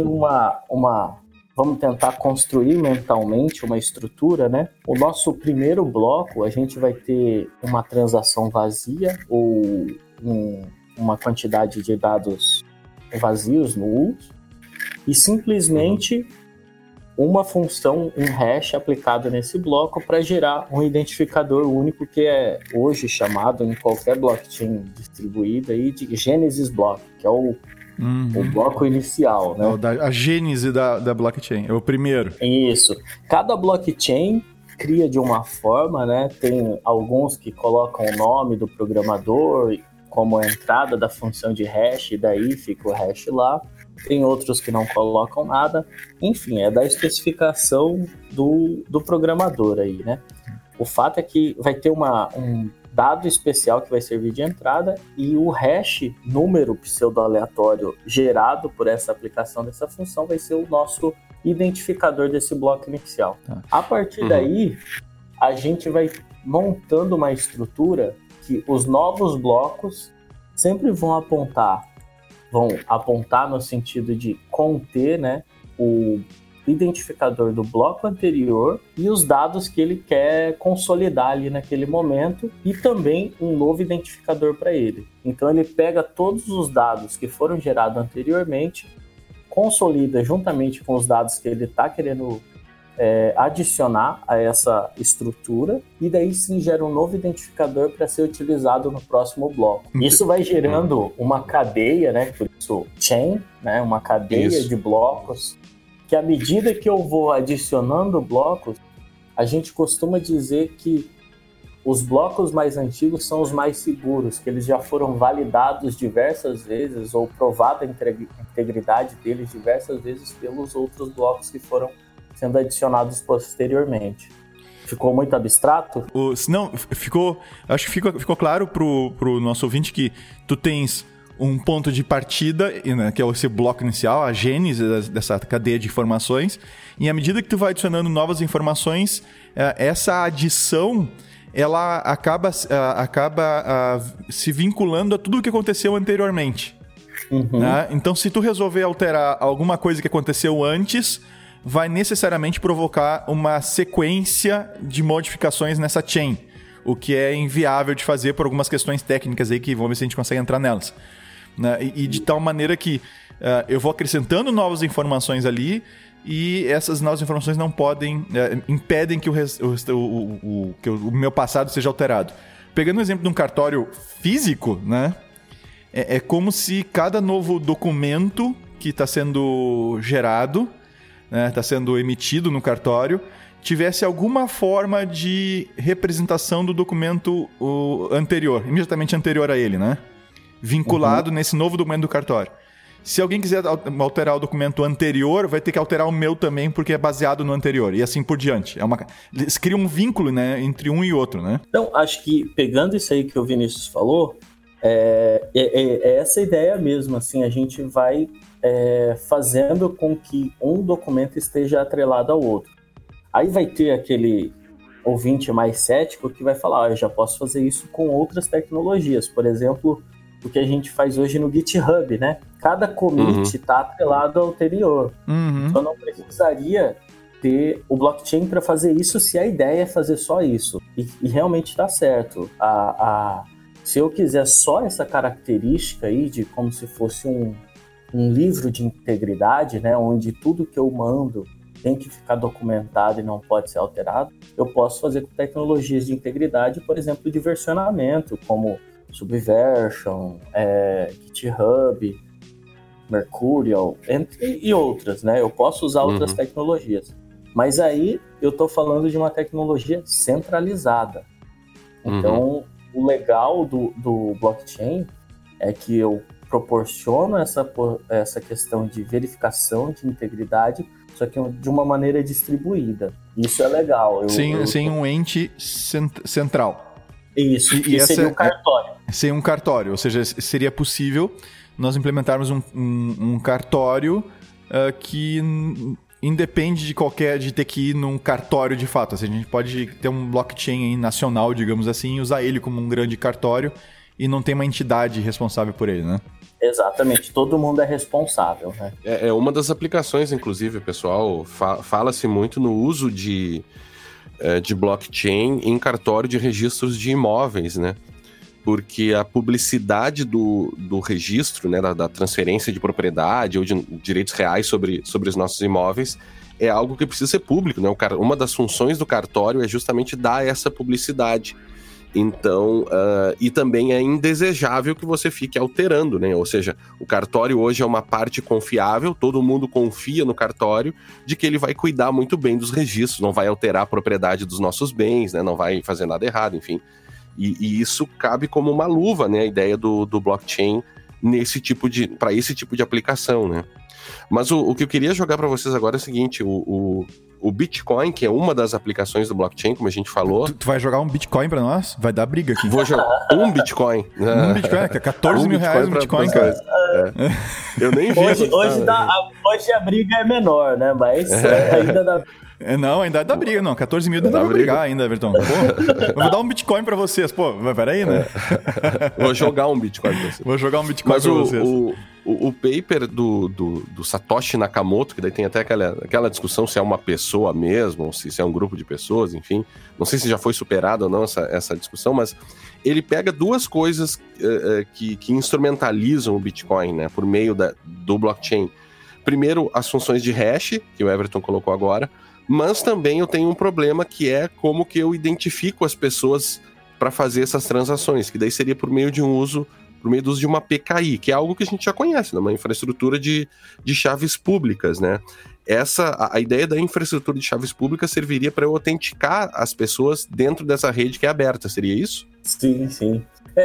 vamos tentar construir mentalmente uma estrutura, né? O nosso primeiro bloco, a gente vai ter uma transação vazia ou uma quantidade de dados vazios, nulos, e simplesmente uma função, um hash aplicado nesse bloco para gerar um identificador único que é hoje chamado em qualquer blockchain distribuída aí de Genesis Block, que é o bloco inicial, né? A gênese da blockchain, é o primeiro. Isso. Cada blockchain cria de uma forma, né? Tem alguns que colocam o nome do programador como a entrada da função de hash, e daí fica o hash lá. Tem outros que não colocam nada. Enfim, é da especificação do programador aí, né? O fato é que vai ter um dado especial que vai servir de entrada, e o hash, número pseudo-aleatório gerado por essa aplicação dessa função, vai ser o nosso identificador desse bloco inicial. A partir daí, a gente vai montando uma estrutura que os novos blocos sempre vão apontar no sentido de conter, né, o identificador do bloco anterior e os dados que ele quer consolidar ali naquele momento, e também um novo identificador para ele. Então ele pega todos os dados que foram gerados anteriormente, consolida juntamente com os dados que ele está querendo adicionar a essa estrutura, e daí sim gera um novo identificador para ser utilizado no próximo bloco. Isso vai gerando uma cadeia, né? Por isso chain, né? Uma cadeia de blocos, que à medida que eu vou adicionando blocos, a gente costuma dizer que os blocos mais antigos são os mais seguros, que eles já foram validados diversas vezes, ou provada a integridade deles diversas vezes pelos outros blocos que foram sendo adicionados posteriormente. Ficou muito abstrato? Não, acho que ficou claro pro nosso ouvinte que tu tens um ponto de partida, né, que é esse bloco inicial, a gênese dessa cadeia de informações, e à medida que tu vai adicionando novas informações, essa adição ela acaba se vinculando a tudo o que aconteceu anteriormente. Né? Então, se tu resolver alterar alguma coisa que aconteceu antes, vai necessariamente provocar uma sequência de modificações nessa chain, o que é inviável de fazer por algumas questões técnicas aí que vamos ver se a gente consegue entrar nelas. Né? E de tal maneira que eu vou acrescentando novas informações ali, e essas novas informações não podem, impedem que o meu passado seja alterado. Pegando o exemplo de um cartório físico, né? É como se cada novo documento que está sendo gerado né, está sendo emitido no cartório, tivesse alguma forma de representação do documento anterior, imediatamente anterior a ele, né? Vinculado nesse novo documento do cartório. Se alguém quiser alterar o documento anterior, vai ter que alterar o meu também, porque é baseado no anterior, e assim por diante. Eles criam um vínculo, né, entre um e outro, né? Então, acho que, pegando isso aí que o Vinícius falou, é essa ideia mesmo, assim, a gente vai fazendo com que um documento esteja atrelado ao outro. Aí vai ter aquele ouvinte mais cético que vai falar, eu já posso fazer isso com outras tecnologias. Por exemplo, o que a gente faz hoje no GitHub, né? Cada commit está atrelado ao anterior. Então não precisaria ter o blockchain para fazer isso se a ideia é fazer só isso. E realmente está certo. Se eu quiser só essa característica aí de como se fosse um livro de integridade, né? Onde tudo que eu mando tem que ficar documentado e não pode ser alterado, eu posso fazer com tecnologias de integridade, por exemplo, de versionamento, como Subversion, GitHub, Mercurial, e outras, né? Eu posso usar outras tecnologias. Mas aí eu estou falando de uma tecnologia centralizada. Então, o legal do blockchain é que eu proporciono essa questão de verificação de integridade, só que de uma maneira distribuída. Isso é legal. Sem um ente central. Isso, e seria um cartório. Sem um cartório, ou seja, seria possível nós implementarmos um cartório que independe de ter que ir num cartório de fato. Assim, a gente pode ter um blockchain nacional, digamos assim, e usar ele como um grande cartório e não tem uma entidade responsável por ele, né? Exatamente, todo mundo é responsável, né? É uma das aplicações, inclusive, pessoal, fala-se muito no uso de blockchain em cartório de registros de imóveis, né? Porque a publicidade do registro, né, da transferência de propriedade ou de direitos reais sobre os nossos imóveis é algo que precisa ser público, né? Uma das funções do cartório é justamente dar essa publicidade. Então, e também é indesejável que você fique alterando, né? Ou seja, o cartório hoje é uma parte confiável, todo mundo confia no cartório, de que ele vai cuidar muito bem dos registros, não vai alterar a propriedade dos nossos bens, né? Não vai fazer nada errado, enfim. E isso cabe como uma luva, né? A ideia do blockchain para esse tipo de aplicação, né? Mas o que eu queria jogar para vocês agora é o seguinte, o Bitcoin, que é uma das aplicações do blockchain, como a gente falou... Tu vai jogar um Bitcoin pra nós? Vai dar briga aqui. Vou jogar um Bitcoin. Um Bitcoin, que é 14 mil reais um Bitcoin, cara. Eu nem vi. Hoje a briga é menor, né? Mas ainda dá... Não, ainda dá briga, não. 14 mil ainda dá pra brigar ainda, Everton. Eu vou dar um Bitcoin pra vocês. Pô, peraí, né? Vou jogar um Bitcoin pra vocês. Vou jogar um Bitcoin pra vocês. O paper do Satoshi Nakamoto, que daí tem até aquela discussão se é uma pessoa mesmo, ou se é um grupo de pessoas, enfim. Não sei se já foi superada ou não essa discussão, mas ele pega duas coisas que instrumentalizam o Bitcoin, né, por meio do blockchain. Primeiro, as funções de hash, que o Everton colocou agora, mas também eu tenho um problema que é como que eu identifico as pessoas para fazer essas transações, que daí seria por meio do uso de uma PKI, que é algo que a gente já conhece, né? Uma infraestrutura de chaves públicas, né? A ideia da infraestrutura de chaves públicas serviria para eu autenticar as pessoas dentro dessa rede que é aberta, seria isso? Sim, sim.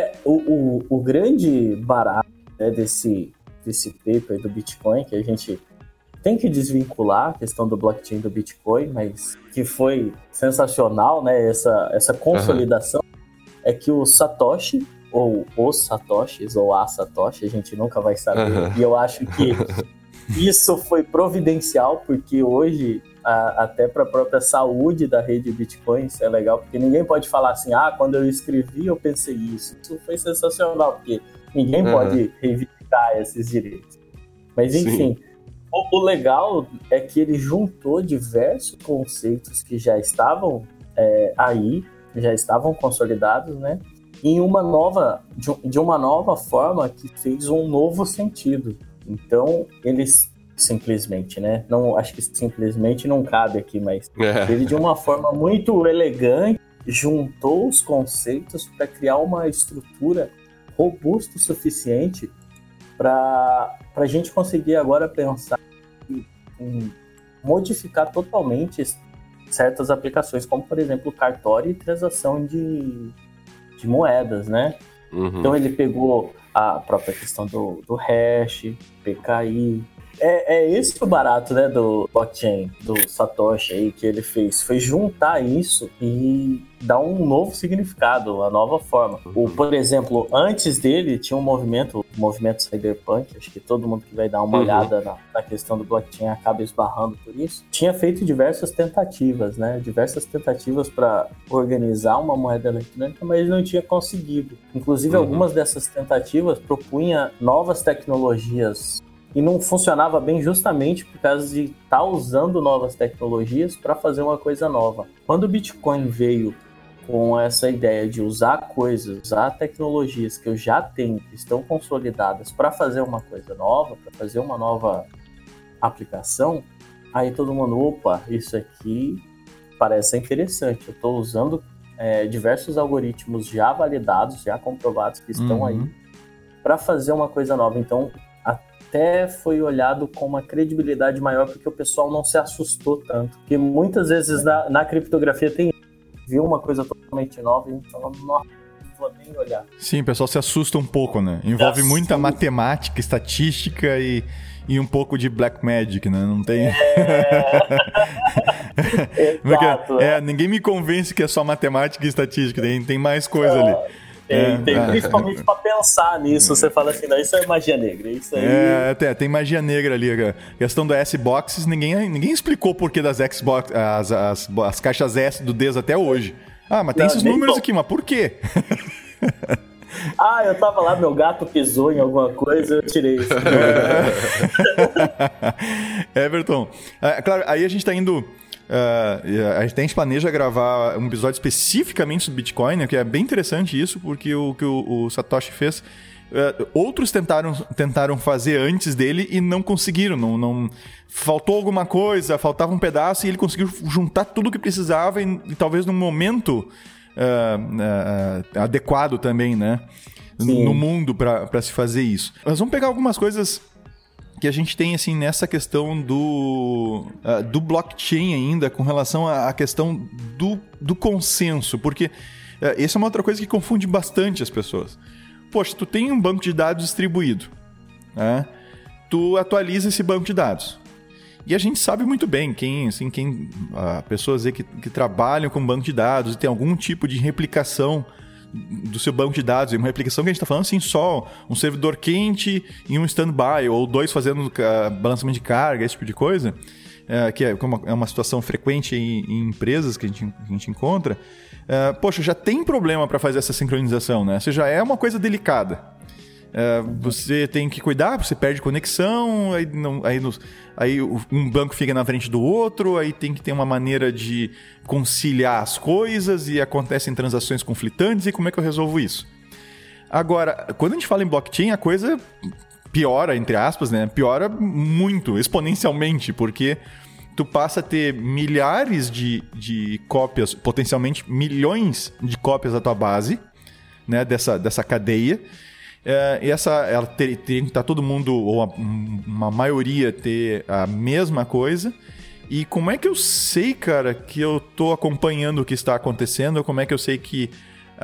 O grande barato, né, desse paper do Bitcoin, que a gente tem que desvincular a questão do blockchain do Bitcoin, mas que foi sensacional, né? Essa consolidação é que o Satoshi, ou os Satoshis, ou a Satoshi, a gente nunca vai saber. E eu acho que isso foi providencial, porque hoje, até para a própria saúde da rede Bitcoin, isso é legal, porque ninguém pode falar assim, quando eu escrevi eu pensei isso. Isso foi sensacional, porque ninguém pode reivindicar esses direitos. Mas enfim... Sim. O legal é que ele juntou diversos conceitos que já estavam já estavam consolidados, né? Em de uma nova forma que fez um novo sentido. Então, eles simplesmente, né? Não, acho que simplesmente não cabe aqui, mas ele de uma forma muito elegante juntou os conceitos para criar uma estrutura robusta o suficiente para a gente conseguir agora pensar modificar totalmente certas aplicações, como, por exemplo, cartório e transação de moedas, né? Então ele pegou a própria questão do hash, PKI. É esse o barato, né, do blockchain, do Satoshi aí, que ele fez. Foi juntar isso e dar um novo significado, uma nova forma. Por exemplo, antes dele tinha um movimento, o movimento cyberpunk, acho que todo mundo que vai dar uma olhada na questão do blockchain acaba esbarrando por isso. Tinha feito diversas tentativas, né? Diversas tentativas para organizar uma moeda eletrônica, mas não tinha conseguido. Inclusive, algumas dessas tentativas propunha novas tecnologias e não funcionava bem justamente por causa de estar usando novas tecnologias para fazer uma coisa nova. Quando o Bitcoin veio com essa ideia de usar coisas, usar tecnologias que eu já tenho, que estão consolidadas para fazer uma coisa nova, para fazer uma nova aplicação, aí todo mundo, opa, isso aqui parece interessante. Eu estou usando diversos algoritmos já validados, já comprovados que estão aí para fazer uma coisa nova. Então, até foi olhado com uma credibilidade maior, porque o pessoal não se assustou tanto. Porque muitas vezes na criptografia viu uma coisa totalmente nova e então não vou nem olhar. Sim, o pessoal se assusta um pouco, né? Envolve muita matemática, estatística e um pouco de black magic, né? Não tem... Exato. Ninguém me convence que é só matemática e estatística, tem mais coisa ali. Tem principalmente para pensar nisso, você fala assim, não, isso é magia negra, isso aí... Tem magia negra ali, a questão da S-Boxes, ninguém explicou o porquê das Xbox, as caixas S do Deus até hoje. Mas tem esses números aqui, mas por quê? Eu tava lá, meu gato pisou em alguma coisa, eu tirei isso. Everton, claro, aí a gente tá indo... a gente planeja gravar um episódio especificamente sobre Bitcoin, né, que é bem interessante isso, porque o que o Satoshi fez, outros tentaram fazer antes dele e não conseguiram, não faltou alguma coisa, faltava um pedaço e ele conseguiu juntar tudo o que precisava e talvez num momento adequado também, né, no mundo para se fazer isso. Nós vamos pegar algumas coisas que a gente tem assim nessa questão do blockchain ainda com relação à questão do consenso, porque essa é uma outra coisa que confunde bastante as pessoas. Poxa, tu tem um banco de dados distribuído, né? Tu atualiza esse banco de dados. E a gente sabe muito bem pessoas aí que trabalham com banco de dados e tem algum tipo de replicação do seu banco de dados, e uma replicação que a gente está falando assim, só um servidor quente e um standby, ou dois fazendo balanceamento de carga, esse tipo de coisa, que é uma situação frequente em empresas que a gente encontra. Poxa, já tem problema para fazer essa sincronização, né? Você já é uma coisa delicada. Você tem que cuidar, você perde conexão, aí um banco fica na frente do outro, aí tem que ter uma maneira de conciliar as coisas e acontecem transações conflitantes, e como é que eu resolvo isso? Agora, quando a gente fala em blockchain, a coisa piora, entre aspas, né? Piora muito, exponencialmente, porque tu passa a ter milhares de cópias, potencialmente milhões de cópias da tua base, né? Dessa cadeia. Ela tem que estar todo mundo, ou uma maioria, ter a mesma coisa. E como é que eu sei, cara, que eu tô acompanhando o que está acontecendo? Como é que eu sei que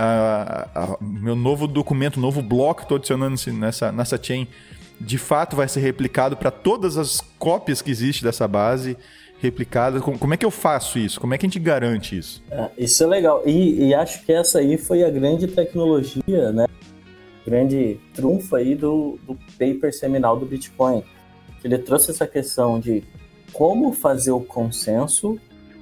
meu novo documento, novo bloco que estou adicionando nessa chain, de fato vai ser replicado para todas as cópias que existem dessa base replicada? Como é que eu faço isso? Como é que a gente garante isso? Isso é legal. E acho que essa aí foi a grande tecnologia, né? Grande trunfo aí do paper seminal do Bitcoin. Ele trouxe essa questão de como fazer o consenso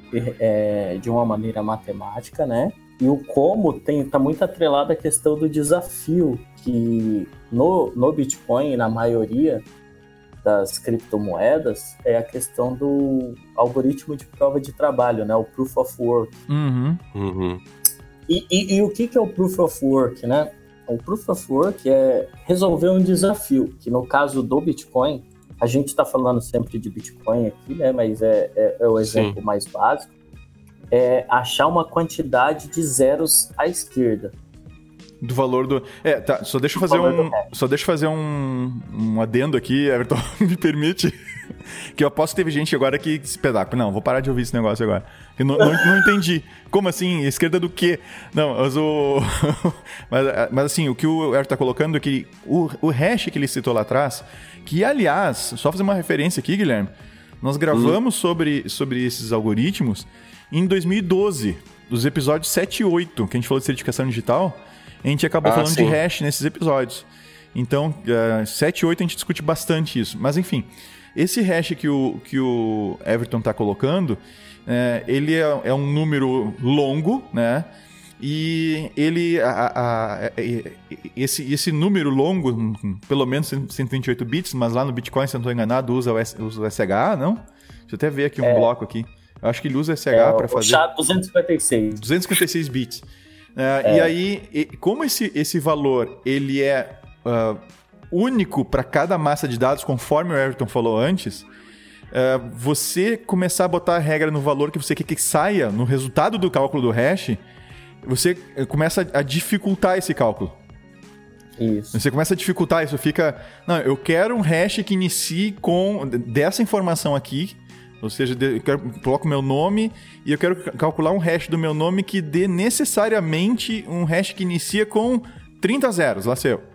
de uma maneira matemática, né? E o como está muito atrelado à questão do desafio, que no Bitcoin e na maioria das criptomoedas é a questão do algoritmo de prova de trabalho, né? O Proof of Work. E o que é o Proof of Work, né? O Proof of Work é resolver um desafio, que no caso do Bitcoin, a gente está falando sempre de Bitcoin aqui, né? Mas é o exemplo mais básico, é achar uma quantidade de zeros à esquerda. Do valor do... tá, só deixa eu fazer um adendo aqui, Everton, me permite? Que eu aposto que teve gente agora que se pedaca. Não, vou parar de ouvir esse negócio agora. Eu não entendi. Como assim? Esquerda do quê? Não, mas assim, o que o Everton tá colocando é que o hash que ele citou lá atrás, que aliás, só fazer uma referência aqui, Guilherme, nós gravamos sobre esses algoritmos em 2012, dos episódios 7 e 8, que a gente falou de certificação digital, a gente acabou falando de hash nesses episódios. Então, 7 e 8 a gente discute bastante isso. Mas enfim, esse hash que o Everton está colocando, ele é um número longo, né? E ele, esse número longo, pelo menos 128 bits, mas lá no Bitcoin, se eu não estou enganado, usa o SHA, não? Deixa eu até ver aqui um bloco aqui. Eu acho que ele usa SHA para fazer... SHA 256. 256 bits. E aí, como esse valor ele é único para cada massa de dados, conforme o Everton falou antes, você começar a botar a regra no valor que você quer que saia no resultado do cálculo do hash, você começa a dificultar esse cálculo. Isso. Você começa a dificultar isso, fica... Não, eu quero um hash que inicie com dessa informação aqui, ou seja, coloco o meu nome e eu quero calcular um hash do meu nome que dê necessariamente um hash que inicia com 30 zeros, lá seu.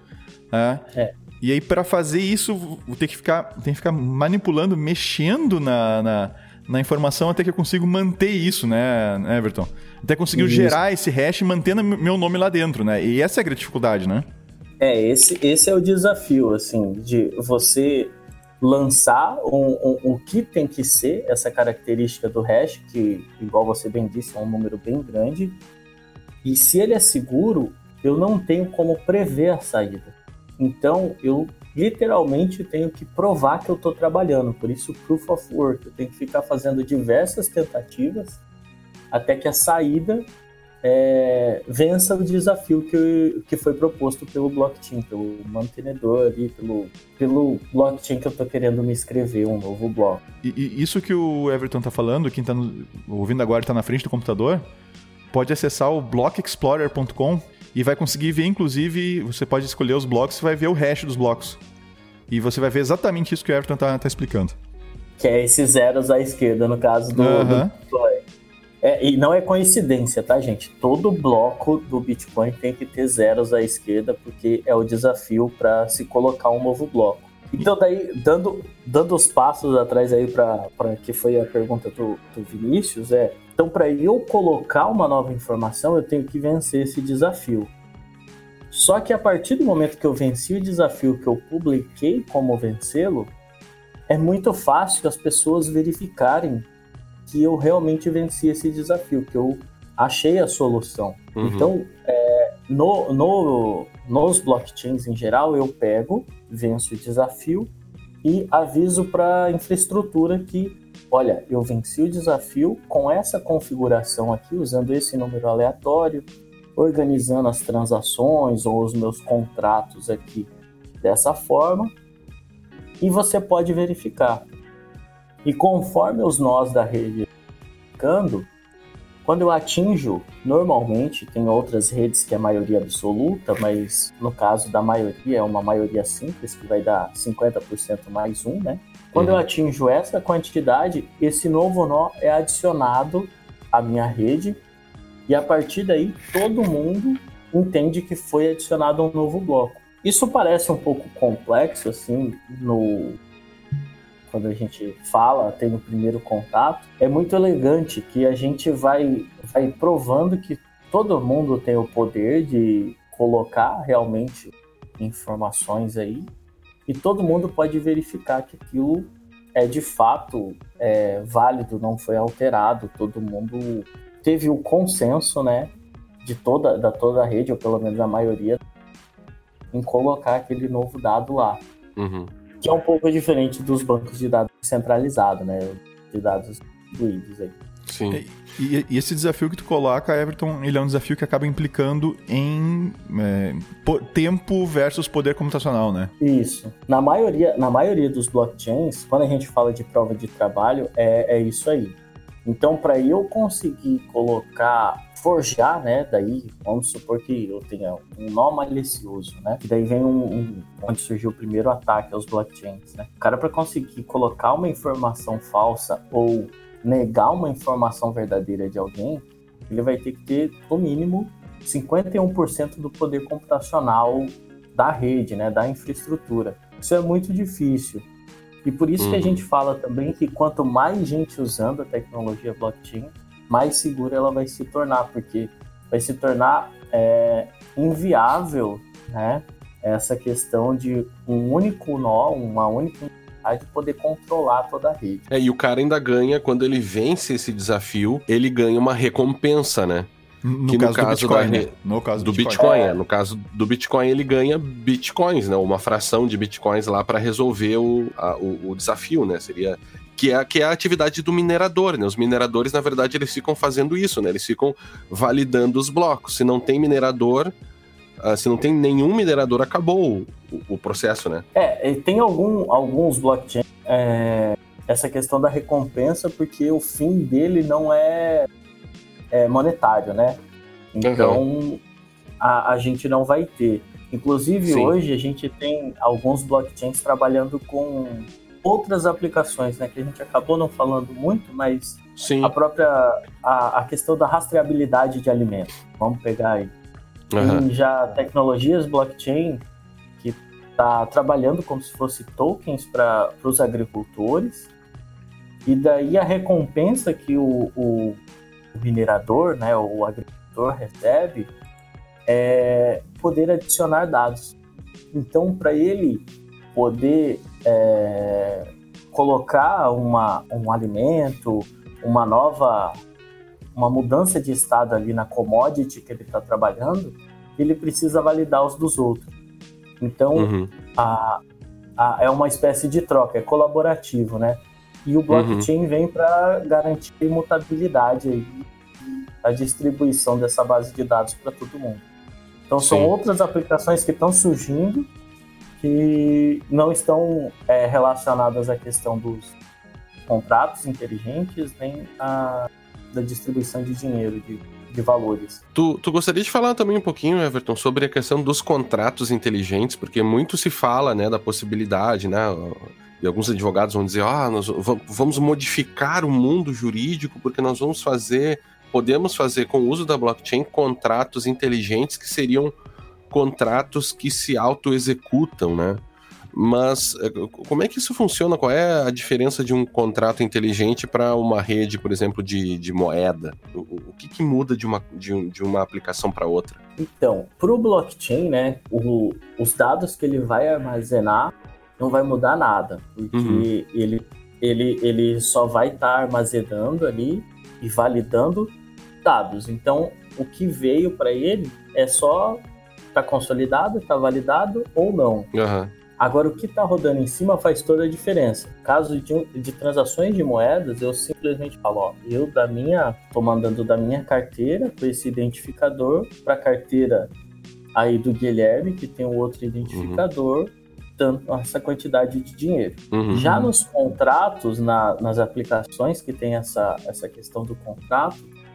E aí, para fazer isso, tem que ficar manipulando, mexendo na informação até que eu consigo manter isso, né, Everton? Até conseguir gerar esse hash mantendo meu nome lá dentro, né? E essa é a dificuldade, né? Esse é o desafio, assim, de você lançar o que tem que ser essa característica do hash, que, igual você bem disse, é um número bem grande. E se ele é seguro, eu não tenho como prever a saída. Então, eu literalmente tenho que provar que eu estou trabalhando. Por isso, Proof of Work. Eu tenho que ficar fazendo diversas tentativas até que a saída vença o desafio que foi proposto pelo blockchain, pelo mantenedor ali, pelo blockchain que eu estou querendo me escrever, um novo bloco. E isso que o Everton está falando, quem está ouvindo agora está na frente do computador, pode acessar o blockexplorer.com e vai conseguir ver, inclusive, você pode escolher os blocos e vai ver o hash dos blocos. E você vai ver exatamente isso que o Everton tá explicando. Que é esses zeros à esquerda, no caso do Bitcoin. E não é coincidência, tá, gente? Todo bloco do Bitcoin tem que ter zeros à esquerda, porque é o desafio para se colocar um novo bloco. Então, daí, dando os passos atrás aí para que foi a pergunta do Vinícius, então, para eu colocar uma nova informação, eu tenho que vencer esse desafio. Só que a partir do momento que eu venci o desafio, que eu publiquei como vencê-lo, é muito fácil as pessoas verificarem que eu realmente venci esse desafio, que eu achei a solução. Uhum. Então, nos blockchains em geral, eu venço o desafio e aviso para a infraestrutura que, olha, eu venci o desafio com essa configuração aqui, usando esse número aleatório, organizando as transações ou os meus contratos aqui dessa forma, e você pode verificar. E conforme os nós da rede ficando, quando eu atinjo, normalmente tem outras redes que é maioria absoluta, mas no caso da maioria é uma maioria simples, que vai dar 50% mais 1, né? Quando eu atinjo essa quantidade, esse novo nó é adicionado à minha rede e a partir daí todo mundo entende que foi adicionado um novo bloco. Isso parece um pouco complexo, assim, quando a gente fala, tem o primeiro contato. É muito elegante que a gente vai provando que todo mundo tem o poder de colocar realmente informações aí e todo mundo pode verificar que aquilo é de fato válido, não foi alterado. Todo mundo teve o consenso, né, de toda a rede, ou pelo menos a maioria, em colocar aquele novo dado lá. Uhum. Que é um pouco diferente dos bancos de dados centralizados, né? De dados distribuídos aí. Sim. E esse desafio que tu coloca, Everton, ele é um desafio que acaba implicando em tempo versus poder computacional, né? Isso. Na maioria dos blockchains, quando a gente fala de prova de trabalho, é isso aí. Então, para eu conseguir forjar, né, daí vamos supor que eu tenha um nó malicioso, né, e daí vem onde surgiu o primeiro ataque aos blockchains, né. O cara, para conseguir colocar uma informação falsa ou negar uma informação verdadeira de alguém, ele vai ter que ter, no mínimo, 51% do poder computacional da rede, né, da infraestrutura. Isso é muito difícil. E por isso que a gente fala também que quanto mais gente usando a tecnologia blockchain, mais segura ela vai se tornar, porque vai se tornar inviável, né, essa questão de um único nó, uma única entidade poder controlar toda a rede. E o cara ainda ganha, quando ele vence esse desafio, ele ganha uma recompensa, né? No caso do Bitcoin, né? No caso do Bitcoin. No caso do Bitcoin, ele ganha bitcoins, né? Uma fração de bitcoins lá para resolver o desafio, né? Seria... Que é a atividade do minerador, né? Os mineradores, na verdade, eles ficam fazendo isso, né? Eles ficam validando os blocos. Se não tem minerador, se não tem nenhum minerador, acabou o processo, né? Tem alguns blockchains, essa questão da recompensa, porque o fim dele não é monetário, né? Então, a gente não vai ter. Inclusive, hoje, a gente tem alguns blockchains trabalhando com outras aplicações, né? Que a gente acabou não falando muito, mas a própria a questão da rastreabilidade de alimentos. Vamos pegar aí. Tem já tecnologias blockchain que está trabalhando como se fosse tokens para os agricultores, e daí a recompensa que o minerador, né, o agricultor recebe é poder adicionar dados. Então, para ele poder colocar um alimento, uma mudança de estado ali na commodity que ele está trabalhando, ele precisa validar os dos outros. Então, é uma espécie de troca, é colaborativo, né? E o blockchain vem para garantir a imutabilidade aí, a distribuição dessa base de dados para todo mundo. Então, são outras aplicações que estão surgindo que não estão relacionadas à questão dos contratos inteligentes, nem da distribuição de dinheiro, de valores. Tu gostaria de falar também um pouquinho, Everton, sobre a questão dos contratos inteligentes, porque muito se fala, né, da possibilidade, né, e alguns advogados vão dizer, nós vamos modificar o mundo jurídico porque nós podemos fazer com o uso da blockchain contratos inteligentes que seriam contratos que se auto-executam, né? Mas como é que isso funciona? Qual é a diferença de um contrato inteligente para uma rede, por exemplo, de moeda? O que muda de uma aplicação para outra? Então, para o blockchain, né, os dados que ele vai armazenar não vai mudar nada, porque ele só vai estar armazenando ali e validando dados. Então, o que veio para ele é só tá consolidado, tá validado ou não. Agora, o que está rodando em cima faz toda a diferença. Caso de transações de moedas, eu simplesmente falo, tô mandando da minha carteira com esse identificador para a carteira aí do Guilherme, que tem um outro identificador, dando essa quantidade de dinheiro. Já nos contratos, nas aplicações que tem essa questão do contrato,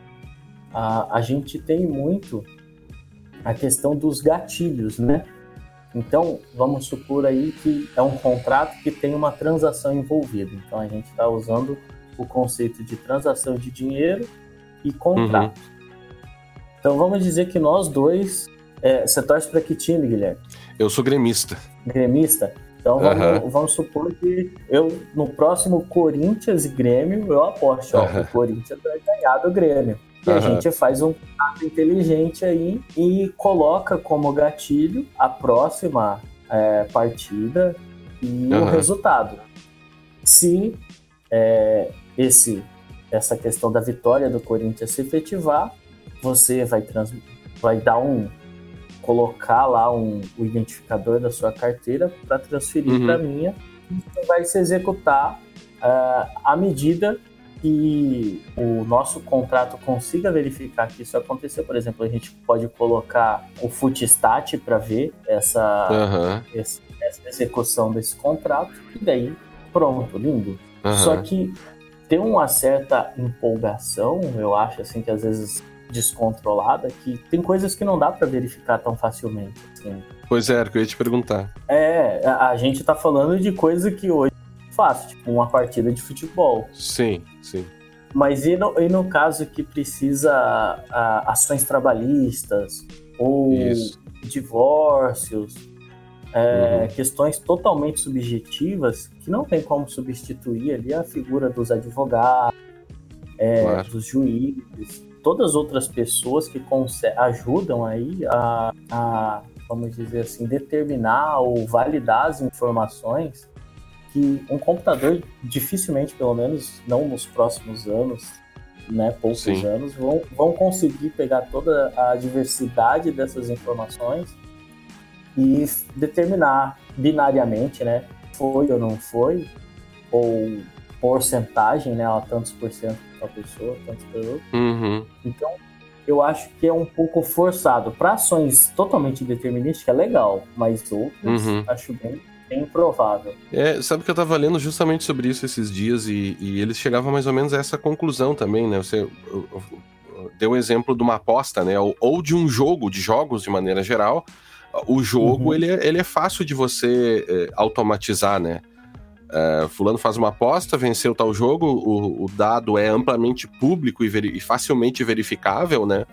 a gente tem muito a questão dos gatilhos, né? Então, vamos supor aí que é um contrato que tem uma transação envolvida. Então, a gente está usando o conceito de transação de dinheiro e contrato. Então, vamos dizer que nós dois... você torce para que time, Guilherme? Eu sou gremista. Gremista? Então, vamos supor que no próximo Corinthians e Grêmio, eu aposto, o Corinthians vai ganhar do Grêmio. E a gente faz um contrato inteligente aí e coloca como gatilho a próxima partida e o resultado. Se essa questão da vitória do Corinthians se efetivar, você vai colocar lá o identificador da sua carteira para transferir para a minha, e vai se executar à medida que o nosso contrato consiga verificar que isso aconteceu. Por exemplo, a gente pode colocar o footstat para ver essa execução desse contrato, e daí, pronto, lindo. Só que tem uma certa empolgação, eu acho, assim, que às vezes descontrolada, que tem coisas que não dá para verificar tão facilmente, assim. Pois é, era o que eu ia te perguntar. A gente tá falando de coisa que hoje é fácil, tipo uma partida de futebol. Sim. Mas e no caso que precisa ações trabalhistas ou divórcios, questões totalmente subjetivas que não tem como substituir ali a figura dos advogados, claro, dos juízes, todas as outras pessoas que ajudam aí a, vamos dizer assim, determinar ou validar as informações que um computador dificilmente, pelo menos não nos próximos anos, né, poucos anos, vão conseguir pegar toda a diversidade dessas informações e determinar binariamente, né, foi ou não foi, ou porcentagem, né, tantos por cento para a pessoa, tantos para outra. Então, eu acho que é um pouco forçado. Para ações totalmente determinísticas é legal, mas outras acho bem improvável. Sabe que eu estava lendo justamente sobre isso esses dias e eles chegavam mais ou menos a essa conclusão também, né? Você deu o exemplo de uma aposta, né? Ou de um jogo, de jogos de maneira geral. O jogo, ele é fácil de você automatizar, né? Fulano faz uma aposta, venceu tal jogo, o dado é amplamente público e facilmente verificável, né?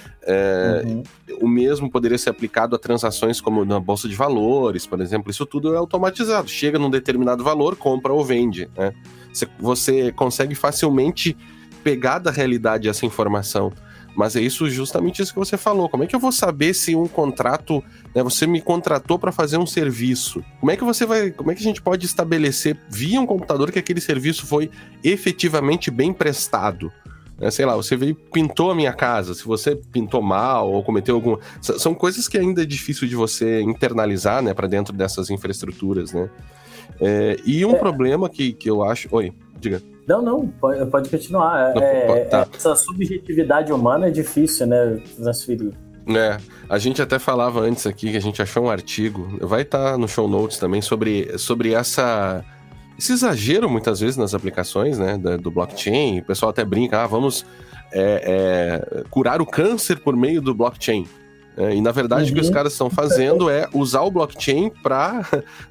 O mesmo poderia ser aplicado a transações como na Bolsa de Valores, por exemplo. Isso tudo é automatizado. Chega num determinado valor, compra ou vende, né? Você consegue facilmente pegar da realidade essa informação. Mas é justamente isso que você falou. Como é que eu vou saber se um contrato, né, você me contratou para fazer um serviço? Como é que a gente pode estabelecer via um computador que aquele serviço foi efetivamente bem prestado? Sei lá, você veio e pintou a minha casa. Se você pintou mal ou cometeu algum... São coisas que ainda é difícil de você internalizar, né, para dentro dessas infraestruturas, né? E um problema que eu acho... Oi, diga. Não, pode continuar. Tá. Essa subjetividade humana é difícil, né, transferir. A gente até falava antes aqui que a gente achou um artigo, vai estar no show notes também, sobre esse exagero muitas vezes nas aplicações, né, do blockchain. O pessoal até brinca, vamos curar o câncer por meio do blockchain. E na verdade o que os caras estão fazendo é usar o blockchain para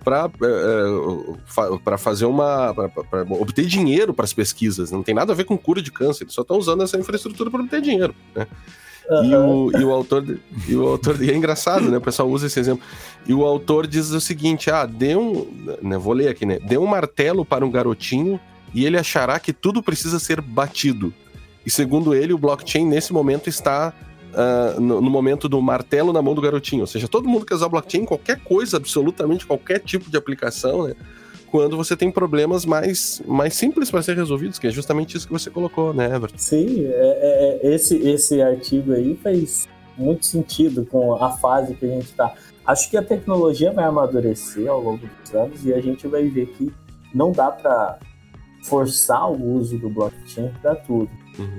fazer para obter dinheiro para as pesquisas. Não tem nada a ver com cura de câncer, eles só estão usando essa infraestrutura para obter dinheiro, né? E o autor, e é engraçado, né? O pessoal usa esse exemplo. E o autor diz o seguinte: vou ler aqui, né? Dê um martelo para um garotinho e ele achará que tudo precisa ser batido. E segundo ele, o blockchain nesse momento está no momento do martelo na mão do garotinho. Ou seja, todo mundo quer usar blockchain em qualquer coisa, absolutamente qualquer tipo de aplicação, né? Quando você tem problemas mais simples para ser resolvidos, que é justamente isso que você colocou, né, Everton? Sim, esse artigo aí faz muito sentido com a fase que a gente está. Acho que a tecnologia vai amadurecer ao longo dos anos e a gente vai ver que não dá para forçar o uso do blockchain para tudo.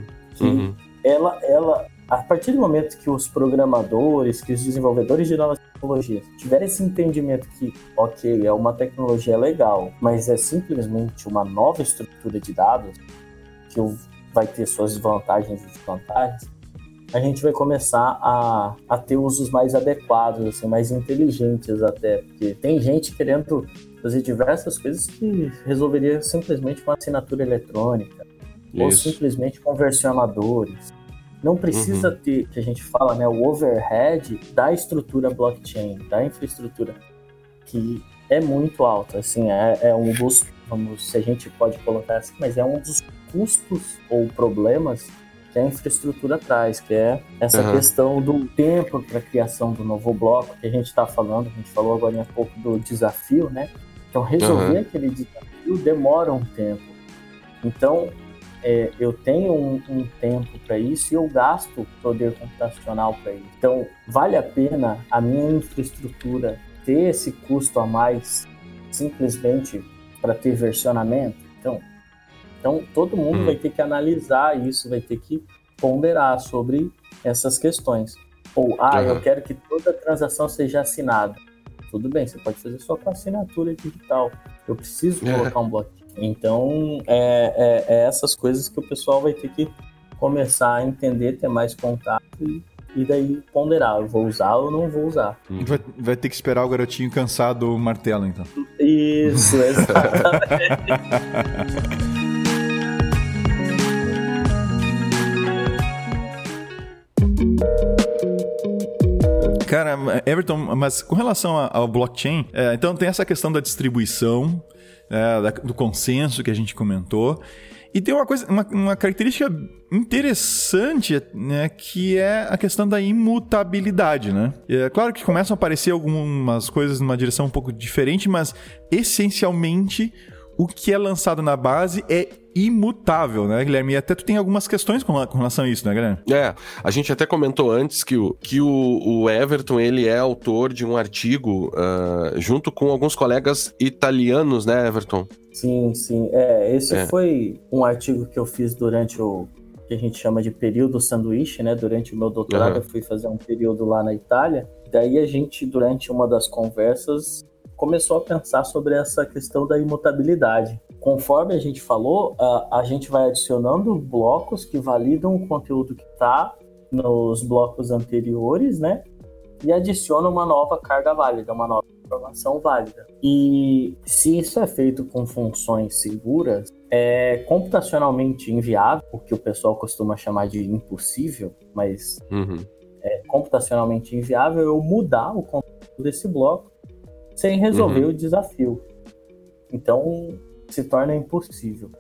Ela, a partir do momento que os programadores, que os desenvolvedores de novas tecnologias tiverem esse entendimento que, ok, é uma tecnologia legal, mas é simplesmente uma nova estrutura de dados que vai ter suas vantagens e desvantagens, a gente vai começar a ter usos mais adequados, assim, mais inteligentes até, porque tem gente querendo fazer diversas coisas que resolveria simplesmente com assinatura eletrônica, ou simplesmente com versionadores. Não precisa ter, que a gente fala, né, o overhead da estrutura blockchain, da infraestrutura, que é muito alto, assim, é um dos, se a gente pode colocar assim, mas é um dos custos ou problemas que a infraestrutura traz, que é essa questão do tempo para a criação do novo bloco, que a gente está falando, a gente falou agora há pouco do desafio, né? Então, resolver aquele desafio demora um tempo. Então, eu tenho um tempo para isso e eu gasto poder computacional para isso. Então, vale a pena a minha infraestrutura ter esse custo a mais simplesmente para ter versionamento? Então todo mundo vai ter que analisar isso, vai ter que ponderar sobre essas questões. Ou, eu quero que toda transação seja assinada. Tudo bem, você pode fazer só com assinatura digital. Eu preciso colocar um blockchain. Então, é essas coisas que o pessoal vai ter que começar a entender, ter mais contato e daí ponderar, eu vou usar ou não vou usar. Vai ter que esperar o garotinho cansar do martelo, então. Isso, exatamente. Cara, Everton, mas com relação ao blockchain, então tem essa questão da distribuição, do consenso que a gente comentou, e tem uma característica interessante, né, que é a questão da imutabilidade, né? É claro que começam a aparecer algumas coisas numa direção um pouco diferente, mas essencialmente o que é lançado na base é imutável, né, Guilherme? E até tu tem algumas questões com relação a isso, né, Guilherme? A gente até comentou antes que o Everton, ele é autor de um artigo junto com alguns colegas italianos, né, Everton? Sim. Esse foi um artigo que eu fiz durante o que a gente chama de período sanduíche, né? Durante o meu doutorado, eu fui fazer um período lá na Itália. Daí a gente, durante uma das conversas, começou a pensar sobre essa questão da imutabilidade. Conforme a gente falou, a gente vai adicionando blocos que validam o conteúdo que está nos blocos anteriores, né? E adiciona uma nova carga válida, uma nova informação válida. E se isso é feito com funções seguras, é computacionalmente inviável, o que o pessoal costuma chamar de impossível, mas é computacionalmente inviável eu mudar o conteúdo desse bloco sem resolver o desafio. Então, se torna impossível.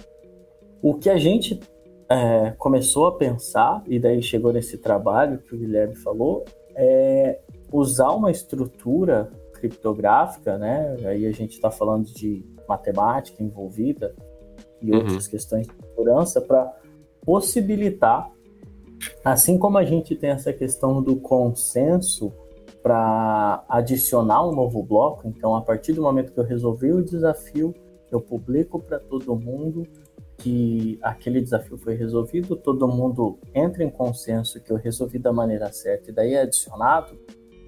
O que a gente começou a pensar, e daí chegou nesse trabalho que o Guilherme falou, é usar uma estrutura criptográfica, né? Aí a gente está falando de matemática envolvida e outras questões de segurança para possibilitar, assim como a gente tem essa questão do consenso para adicionar um novo bloco. Então, a partir do momento que eu resolvi o desafio, eu publico para todo mundo que aquele desafio foi resolvido, todo mundo entra em consenso que eu resolvi da maneira certa e daí é adicionado.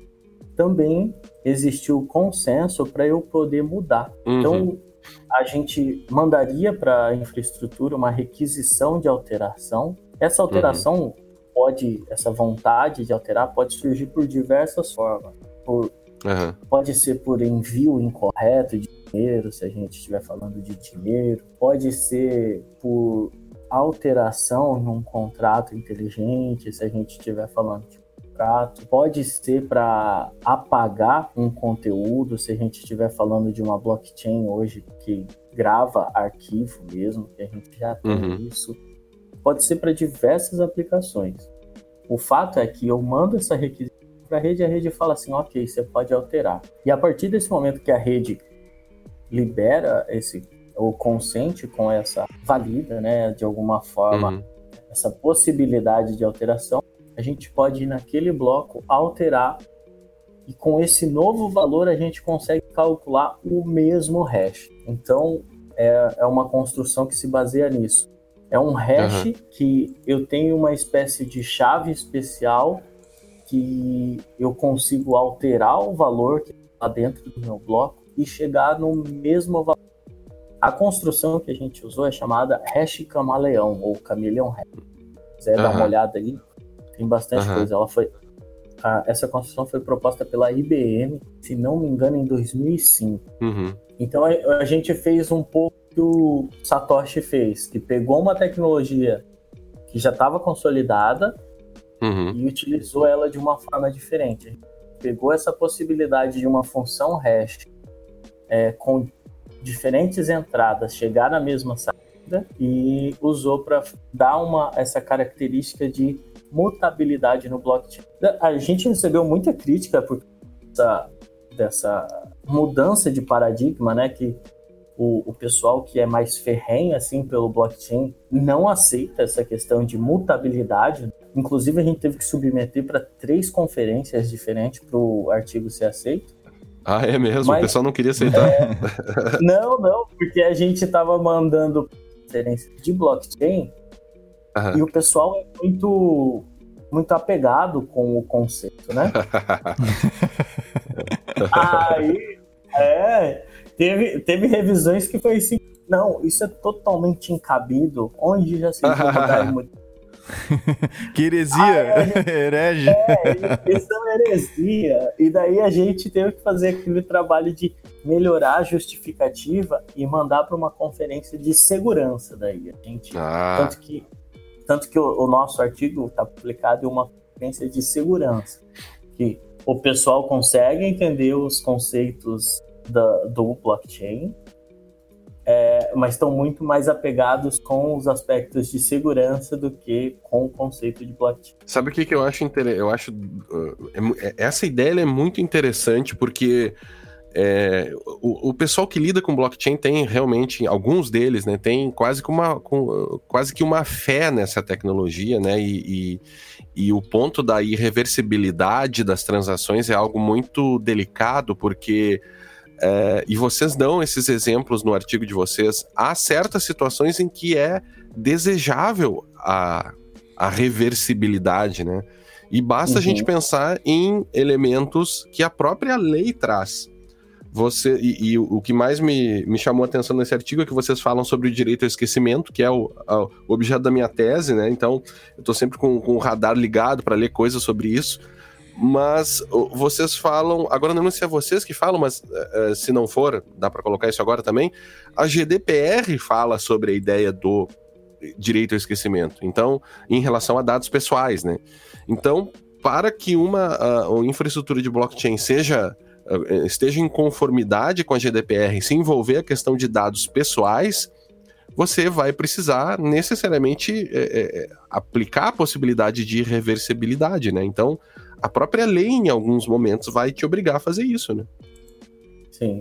Também existiu consenso para eu poder mudar. Então, a gente mandaria para a infraestrutura uma requisição de alteração. Essa alteração essa vontade de alterar pode surgir por diversas formas. Pode ser por envio incorreto de dinheiro, se a gente estiver falando de dinheiro. Pode ser por alteração num contrato inteligente, se a gente estiver falando de contrato. Pode ser para apagar um conteúdo, se a gente estiver falando de uma blockchain hoje que grava arquivo mesmo, que a gente já tem isso. Pode ser para diversas aplicações. O fato é que eu mando essa requisição para a rede fala assim, ok, você pode alterar. E a partir desse momento que a rede libera ou consente com essa valida, né, de alguma forma, essa possibilidade de alteração, a gente pode ir naquele bloco, alterar, e com esse novo valor a gente consegue calcular o mesmo hash. Então, é uma construção que se baseia nisso. É um hash que eu tenho uma espécie de chave especial que eu consigo alterar o valor que está dentro do meu bloco e chegar no mesmo valor. A construção que a gente usou é chamada hash camaleão, ou camaleão hash. Se quiser dar uma olhada aí, tem bastante coisa. Essa construção foi proposta pela IBM, se não me engano, em 2005. Então a gente fez um pouco que o Satoshi fez, que pegou uma tecnologia que já estava consolidada e utilizou ela de uma forma diferente. A gente pegou essa possibilidade de uma função hash com diferentes entradas chegar na mesma saída e usou para dar essa característica de mutabilidade no blockchain. A gente recebeu muita crítica por dessa mudança de paradigma, né, que o pessoal que é mais ferrenho assim pelo blockchain não aceita essa questão de mutabilidade. Inclusive a gente teve que submeter para 3 conferências diferentes para o artigo ser aceito. Ah, é mesmo? O pessoal não queria aceitar? Não, porque a gente estava mandando conferência de blockchain e o pessoal é muito, muito apegado com o conceito, né? Aí, teve revisões que foi assim, Não, isso é totalmente incabido. Onde já se viu mudar muito? Que heresia, herege. Isso é uma heresia. E daí a gente teve que fazer aquele trabalho de melhorar a justificativa e mandar para uma conferência de segurança daí. A gente, tanto que o nosso artigo está publicado em uma conferência de segurança, que o pessoal consegue entender os conceitos do blockchain, mas estão muito mais apegados com os aspectos de segurança do que com o conceito de blockchain. Sabe o que eu acho interessante? Essa ideia é muito interessante porque o pessoal que lida com blockchain tem realmente, alguns deles, né, tem quase que uma fé nessa tecnologia, né, e o ponto da irreversibilidade das transações é algo muito delicado, porque e vocês dão esses exemplos no artigo de vocês. Há certas situações em que é desejável a reversibilidade, né? E basta a gente pensar em elementos que a própria lei traz. O que mais me chamou a atenção nesse artigo é que vocês falam sobre o direito ao esquecimento, que é o objeto da minha tese, né? Então, eu estou sempre com o radar ligado para ler coisas sobre isso. Mas vocês falam, agora não sei se é vocês que falam, mas se não for, dá para colocar isso agora também, a GDPR fala sobre a ideia do direito ao esquecimento, então, em relação a dados pessoais, né? Então, para que uma infraestrutura de blockchain esteja em conformidade com a GDPR, se envolver a questão de dados pessoais, você vai precisar necessariamente aplicar a possibilidade de reversibilidade, né? Então, a própria lei, em alguns momentos, vai te obrigar a fazer isso, né? Sim.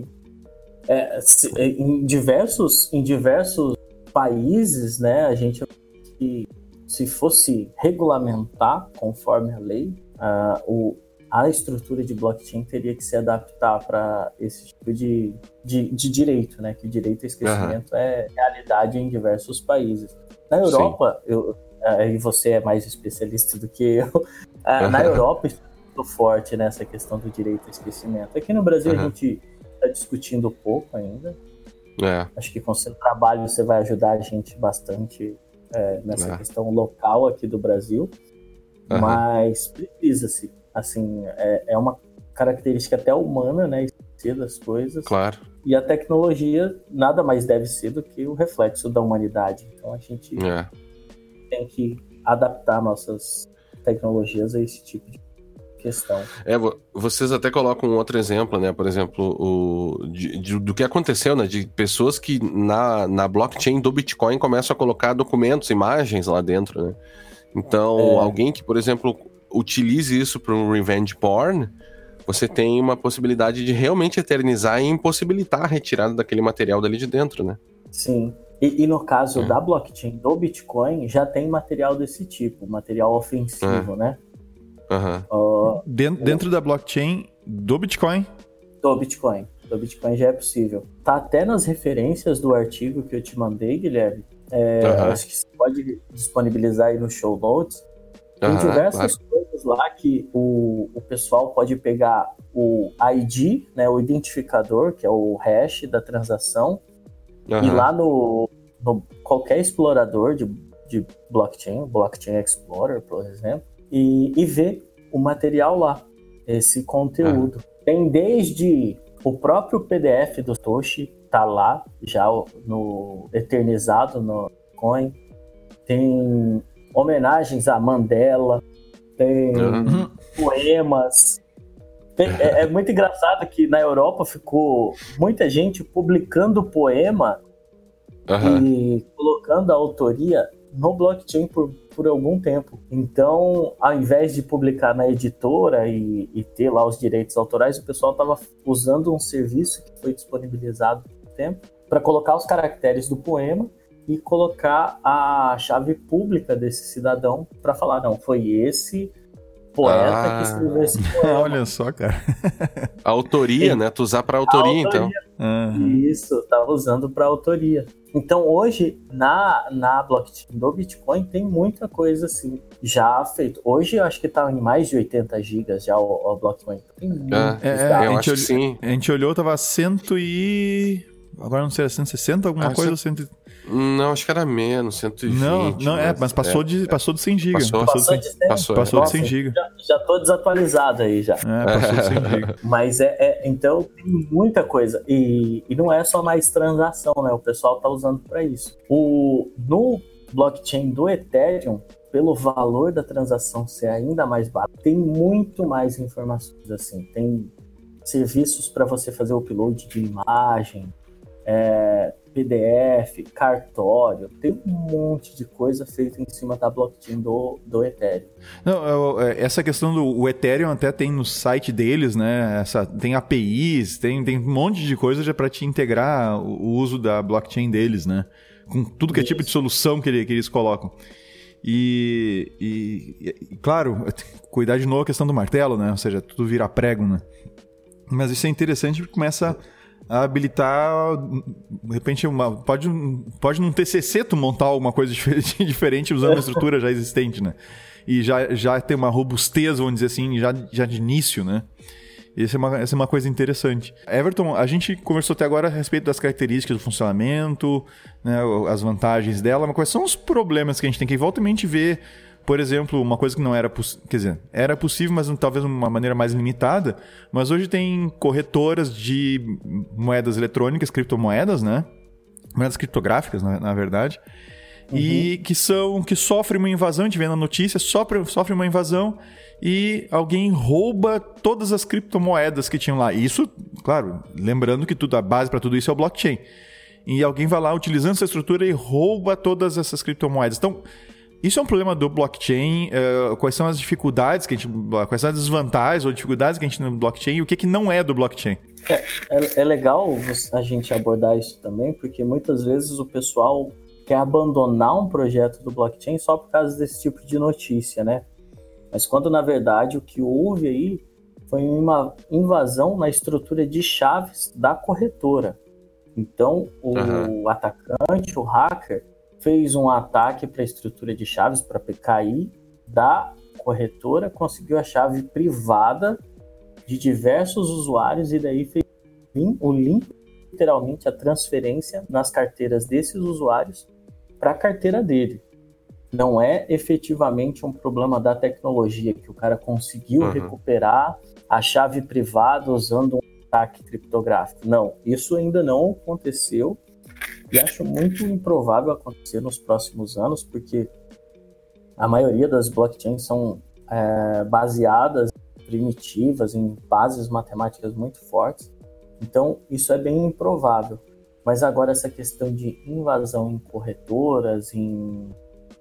Em diversos países, né, a gente, se fosse regulamentar conforme a lei, a estrutura de blockchain teria que se adaptar para esse tipo de direito, né? Que o direito ao esquecimento é realidade em diversos países. Na Europa, e você é mais especialista do que eu, na Europa isso é muito forte nessa questão do direito ao esquecimento. Aqui no Brasil a gente está discutindo pouco ainda. Acho que com o seu trabalho você vai ajudar a gente bastante nessa questão local aqui do Brasil. Mas precisa-se. Assim, é uma característica até humana, né? Esquecer das coisas. Claro. E a tecnologia nada mais deve ser do que o reflexo da humanidade. Então a gente tem que adaptar nossas tecnologias a esse tipo de questão. Vocês até colocam um outro exemplo, né? Por exemplo, do que aconteceu, né? De pessoas que na blockchain do Bitcoin começam a colocar documentos, imagens lá dentro, né? Então, alguém que, por exemplo, utilize isso para um revenge porn, você tem uma possibilidade de realmente eternizar e impossibilitar a retirada daquele material dali de dentro, né? Sim. E no caso da blockchain do Bitcoin, já tem material desse tipo, material ofensivo, né? Dentro da blockchain do Bitcoin? Do Bitcoin já é possível. Tá até nas referências do artigo que eu te mandei, Guilherme. Acho que você pode disponibilizar aí no show notes. Tem diversas coisas lá que o pessoal pode pegar o ID, né, o identificador, que é o hash da transação, e lá no qualquer explorador de blockchain, Blockchain Explorer, por exemplo, e ver o material lá, esse conteúdo. Tem desde o próprio PDF do Satoshi, tá lá, já eternizado no Bitcoin. Tem homenagens a Mandela, tem poemas. É muito engraçado que na Europa ficou muita gente publicando poema e colocando a autoria no blockchain por algum tempo. Então, ao invés de publicar na editora e ter lá os direitos autorais, o pessoal estava usando um serviço que foi disponibilizado há tempo para colocar os caracteres do poema e colocar a chave pública desse cidadão para falar, não, foi esse poeta que escreveu esse poema. Olha só, cara. A autoria, né? Tu usar para autoria, então. Isso, tava usando para autoria. Então, hoje, na blockchain do Bitcoin, tem muita coisa assim já feito. Hoje, eu acho que tá em mais de 80 gigas já o Bitcoin. Tem eu acho que sim. A gente olhou, tava 100 e... Agora não sei, era 160 alguma coisa? Não, acho que era menos, 120. Mas passou de 100 GB. Passou de 100 GB. Já tô desatualizado aí já. Passou de 100 GB. Mas então tem muita coisa. E não é só mais transação, né? O pessoal tá usando para isso. No blockchain do Ethereum, pelo valor da transação ser ainda mais baixo, tem muito mais informações assim. Tem serviços para você fazer o upload de imagem, PDF, cartório, tem um monte de coisa feita em cima da blockchain do Ethereum. Não, essa questão do Ethereum até tem no site deles, né? Tem APIs, tem um monte de coisa já para te integrar o uso da blockchain deles, né? Com tudo que é tipo de solução que eles colocam. E claro, cuidar de novo a questão do martelo, né? Ou seja, tudo vira prego, né? Mas isso é interessante porque começa a habilitar, de repente, pode num TCC tu montar alguma coisa diferente usando uma estrutura já existente, né? E já ter uma robustez, vamos dizer assim, já de início, né? Essa é uma coisa interessante. Everton, a gente conversou até agora a respeito das características do funcionamento, né, as vantagens dela, mas quais são os problemas que a gente tem que volta e meia a gente vê, por exemplo, uma coisa que não era possível, quer dizer, era possível, mas talvez de uma maneira mais limitada, mas hoje tem corretoras de moedas eletrônicas, criptomoedas, né? Moedas criptográficas, na verdade, e que sofrem uma invasão, a gente vê na notícia, sofre uma invasão e alguém rouba todas as criptomoedas que tinham lá. Isso, claro, lembrando que a base para tudo isso é o blockchain. E alguém vai lá utilizando essa estrutura e rouba todas essas criptomoedas. Então, isso é um problema do blockchain. Quais são as dificuldades quais são as desvantagens ou dificuldades que a gente tem no blockchain e o que não é do blockchain? É legal a gente abordar isso também, porque muitas vezes o pessoal quer abandonar um projeto do blockchain só por causa desse tipo de notícia, né? Mas quando, na verdade, o que houve aí foi uma invasão na estrutura de chaves da corretora. Então, o atacante, o hacker, fez um ataque para a estrutura de chaves, para PKI da corretora, conseguiu a chave privada de diversos usuários e daí fez o link, literalmente, a transferência nas carteiras desses usuários para a carteira dele. Não é efetivamente um problema da tecnologia, que o cara conseguiu recuperar a chave privada usando um ataque criptográfico. Não, isso ainda não aconteceu e acho muito improvável acontecer nos próximos anos, porque a maioria das blockchains são baseadas, primitivas, em bases matemáticas muito fortes. Então, isso é bem improvável. Mas agora essa questão de invasão em corretoras, em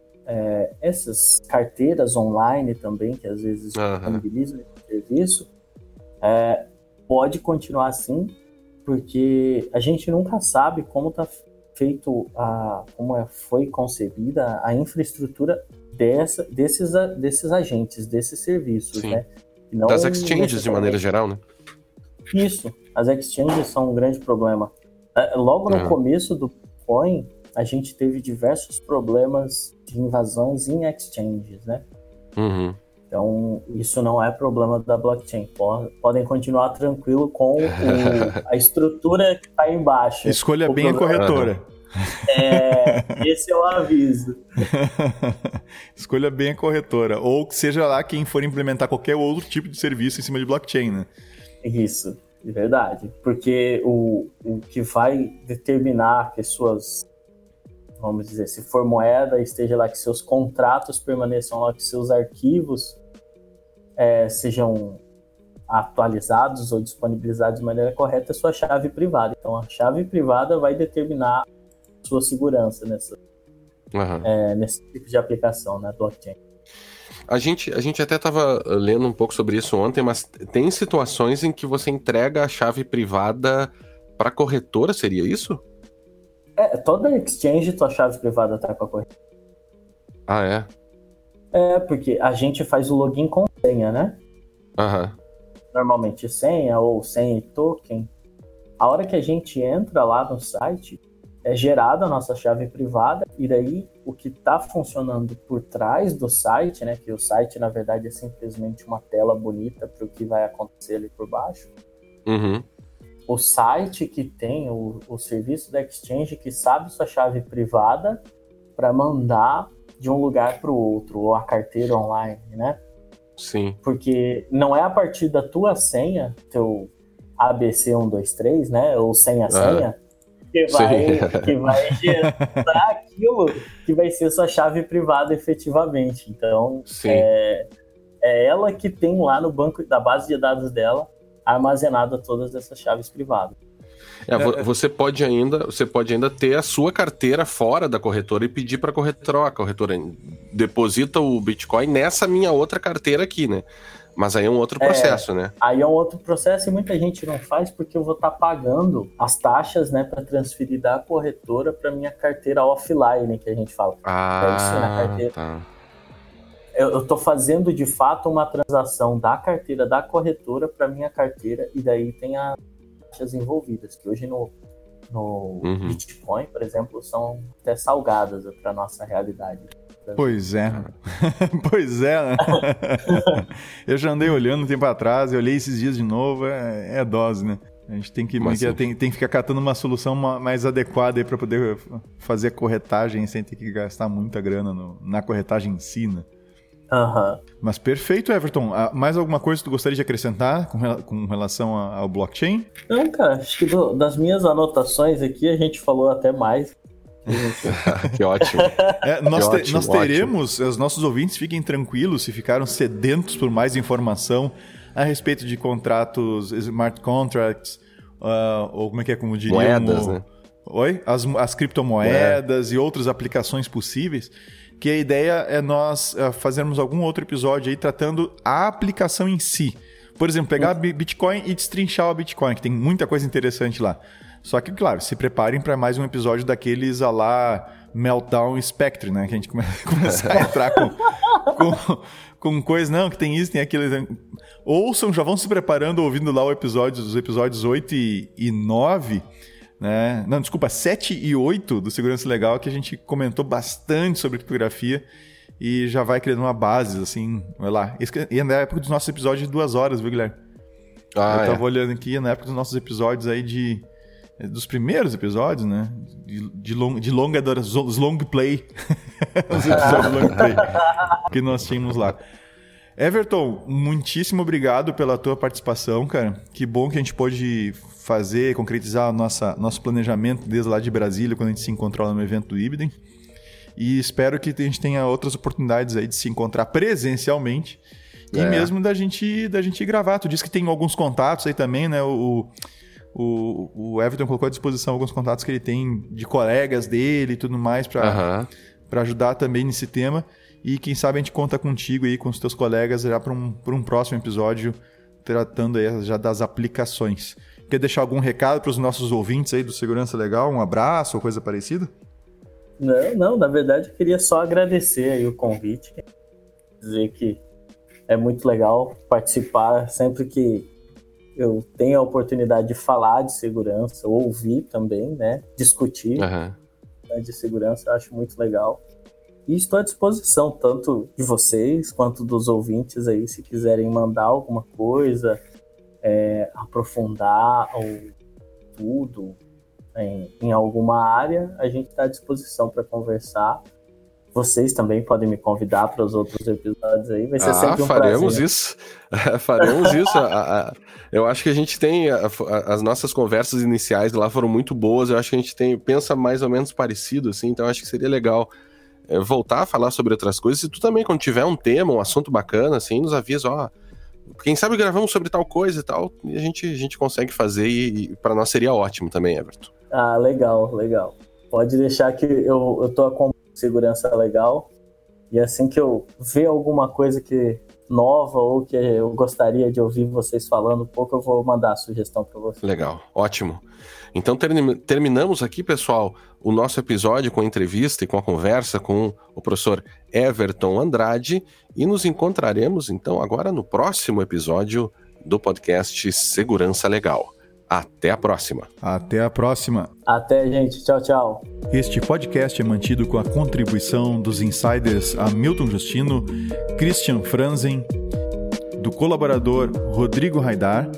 essas carteiras online também, que às vezes disponibilizam esse serviço, pode continuar assim, porque a gente nunca sabe como está feito, como foi concebida a infraestrutura desses agentes, desses serviços, né? Não das exchanges de maneira geral, né? Isso, as exchanges são um grande problema. Logo no começo do Bitcoin, a gente teve diversos problemas de invasões em exchanges, né? Então, isso não é problema da blockchain. Podem continuar tranquilo com a estrutura que está embaixo. Escolha bem a corretora. Esse é o aviso. Escolha bem a corretora. Ou que seja lá quem for implementar qualquer outro tipo de serviço em cima de blockchain, né? Isso, é verdade. Porque o que vai determinar que suas, vamos dizer, se for moeda, esteja lá que seus contratos permaneçam lá, que seus arquivos sejam atualizados ou disponibilizados de maneira correta, é sua chave privada. Então, a chave privada vai determinar sua segurança nesse tipo de aplicação, né, blockchain. A gente até estava lendo um pouco sobre isso ontem, mas tem situações em que você entrega a chave privada para a corretora, seria isso? Toda exchange, tua chave privada está com a corretora. Ah, é? Porque a gente faz o login com senha, né? Normalmente senha ou senha e token. A hora que a gente entra lá no site, é gerada a nossa chave privada, e daí o que está funcionando por trás do site, né, que o site na verdade é simplesmente uma tela bonita para o que vai acontecer ali por baixo, o site que tem o serviço da Exchange que sabe sua chave privada para mandar de um lugar para o outro, ou a carteira online, né? Sim. Porque não é a partir da tua senha, teu ABC123, né? Ou senha-senha, que vai gerar aquilo que vai ser sua chave privada efetivamente. Então, é ela que tem lá no banco da base de dados dela armazenada todas essas chaves privadas. Você pode ainda ter a sua carteira fora da corretora e pedir para a corretora deposita o Bitcoin nessa minha outra carteira aqui, né? Mas aí é um outro processo, né? Aí é um outro processo e muita gente não faz porque eu vou estar pagando as taxas, né, para transferir da corretora para minha carteira offline, que a gente fala. Na carteira. Tá. Eu estou fazendo de fato uma transação da carteira da corretora para minha carteira e daí tem as taxas envolvidas, que hoje no Bitcoin, por exemplo, são até salgadas para nossa realidade. Pois é. Pois é, né? Eu já andei olhando um tempo atrás, eu olhei esses dias de novo, é dose, né? A gente tem que ficar catando uma solução mais adequada aí para poder fazer a corretagem sem ter que gastar muita grana na corretagem em si, né? Uhum. Mas perfeito, Everton. Mais alguma coisa que tu gostaria de acrescentar com relação ao blockchain? Não, cara, acho que das minhas anotações aqui a gente falou até mais. Que ótimo. Nós teremos, os nossos ouvintes fiquem tranquilos se ficaram sedentos por mais informação a respeito de contratos, smart contracts, ou como é que é, como diriam... Moedas, né? Oi? As criptomoedas e outras aplicações possíveis, que a ideia é nós fazermos algum outro episódio aí tratando a aplicação em si. Por exemplo, pegar Bitcoin e destrinchar o Bitcoin, que tem muita coisa interessante lá. Só que, claro, se preparem para mais um episódio daqueles a lá Meltdown Spectre, né? Que a gente começa a entrar com coisas, não, que tem isso, tem aquilo. Ouçam, já vão se preparando, ouvindo lá os episódios 8 e 9, né? Não, desculpa, 7 e 8 do Segurança Legal, que a gente comentou bastante sobre criptografia e já vai criando uma base, assim, vai lá. E é na época dos nossos episódios de 2 horas, viu, Guilherme? Eu tava olhando aqui, na época dos nossos episódios aí dos primeiros episódios, né? De longa duração, os long play. Os episódios long play que nós tínhamos lá. Everton, muitíssimo obrigado pela tua participação, cara. Que bom que a gente pôde concretizar nosso planejamento desde lá de Brasília, quando a gente se encontrou lá no evento do Ibidem. E espero que a gente tenha outras oportunidades aí de se encontrar presencialmente. E mesmo da gente gravar. Tu disse que tem alguns contatos aí também, né? O Everton colocou à disposição alguns contatos que ele tem de colegas dele e tudo mais para ajudar também nesse tema. E quem sabe a gente conta contigo aí, com os teus colegas, já para um próximo episódio, tratando aí já das aplicações. Quer deixar algum recado para os nossos ouvintes aí do Segurança Legal? Um abraço ou coisa parecida? Não, na verdade eu queria só agradecer aí o convite. Dizer que é muito legal participar sempre que eu tenho a oportunidade de falar de segurança, ouvir também, né? Discutir de segurança, eu acho muito legal. E estou à disposição, tanto de vocês quanto dos ouvintes aí, se quiserem mandar alguma coisa, aprofundar ou tudo em alguma área, a gente está à disposição para conversar. Vocês também podem me convidar para os outros episódios aí, vai ser sempre um faremos prazer. Faremos isso. Eu acho que a gente tem as nossas conversas iniciais lá foram muito boas. Eu acho que a gente pensa mais ou menos parecido, assim. Então eu acho que seria legal voltar a falar sobre outras coisas. E tu também, quando tiver um tema, um assunto bacana, assim, nos avisa, quem sabe gravamos sobre tal coisa e tal, e a gente consegue fazer e para nós seria ótimo também, Everton. Legal. Pode deixar que eu tô com Segurança Legal, e assim que eu ver alguma coisa nova ou que eu gostaria de ouvir vocês falando um pouco, eu vou mandar a sugestão para vocês. Legal, ótimo. Então terminamos aqui, pessoal, o nosso episódio com a entrevista e com a conversa com o professor Everton Andrade, e nos encontraremos então agora no próximo episódio do podcast Segurança Legal. Até a próxima. Até a próxima. Até, gente. Tchau, tchau. Este podcast é mantido com a contribuição dos insiders Hamilton Justino, Christian Franzen, do colaborador Rodrigo Haidar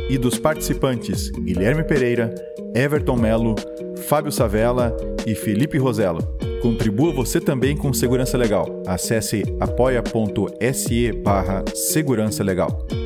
e dos participantes Guilherme Pereira, Everton Melo, Fábio Savella e Felipe Rosello. Contribua você também com Segurança Legal. Acesse apoia.se/Segurança Legal.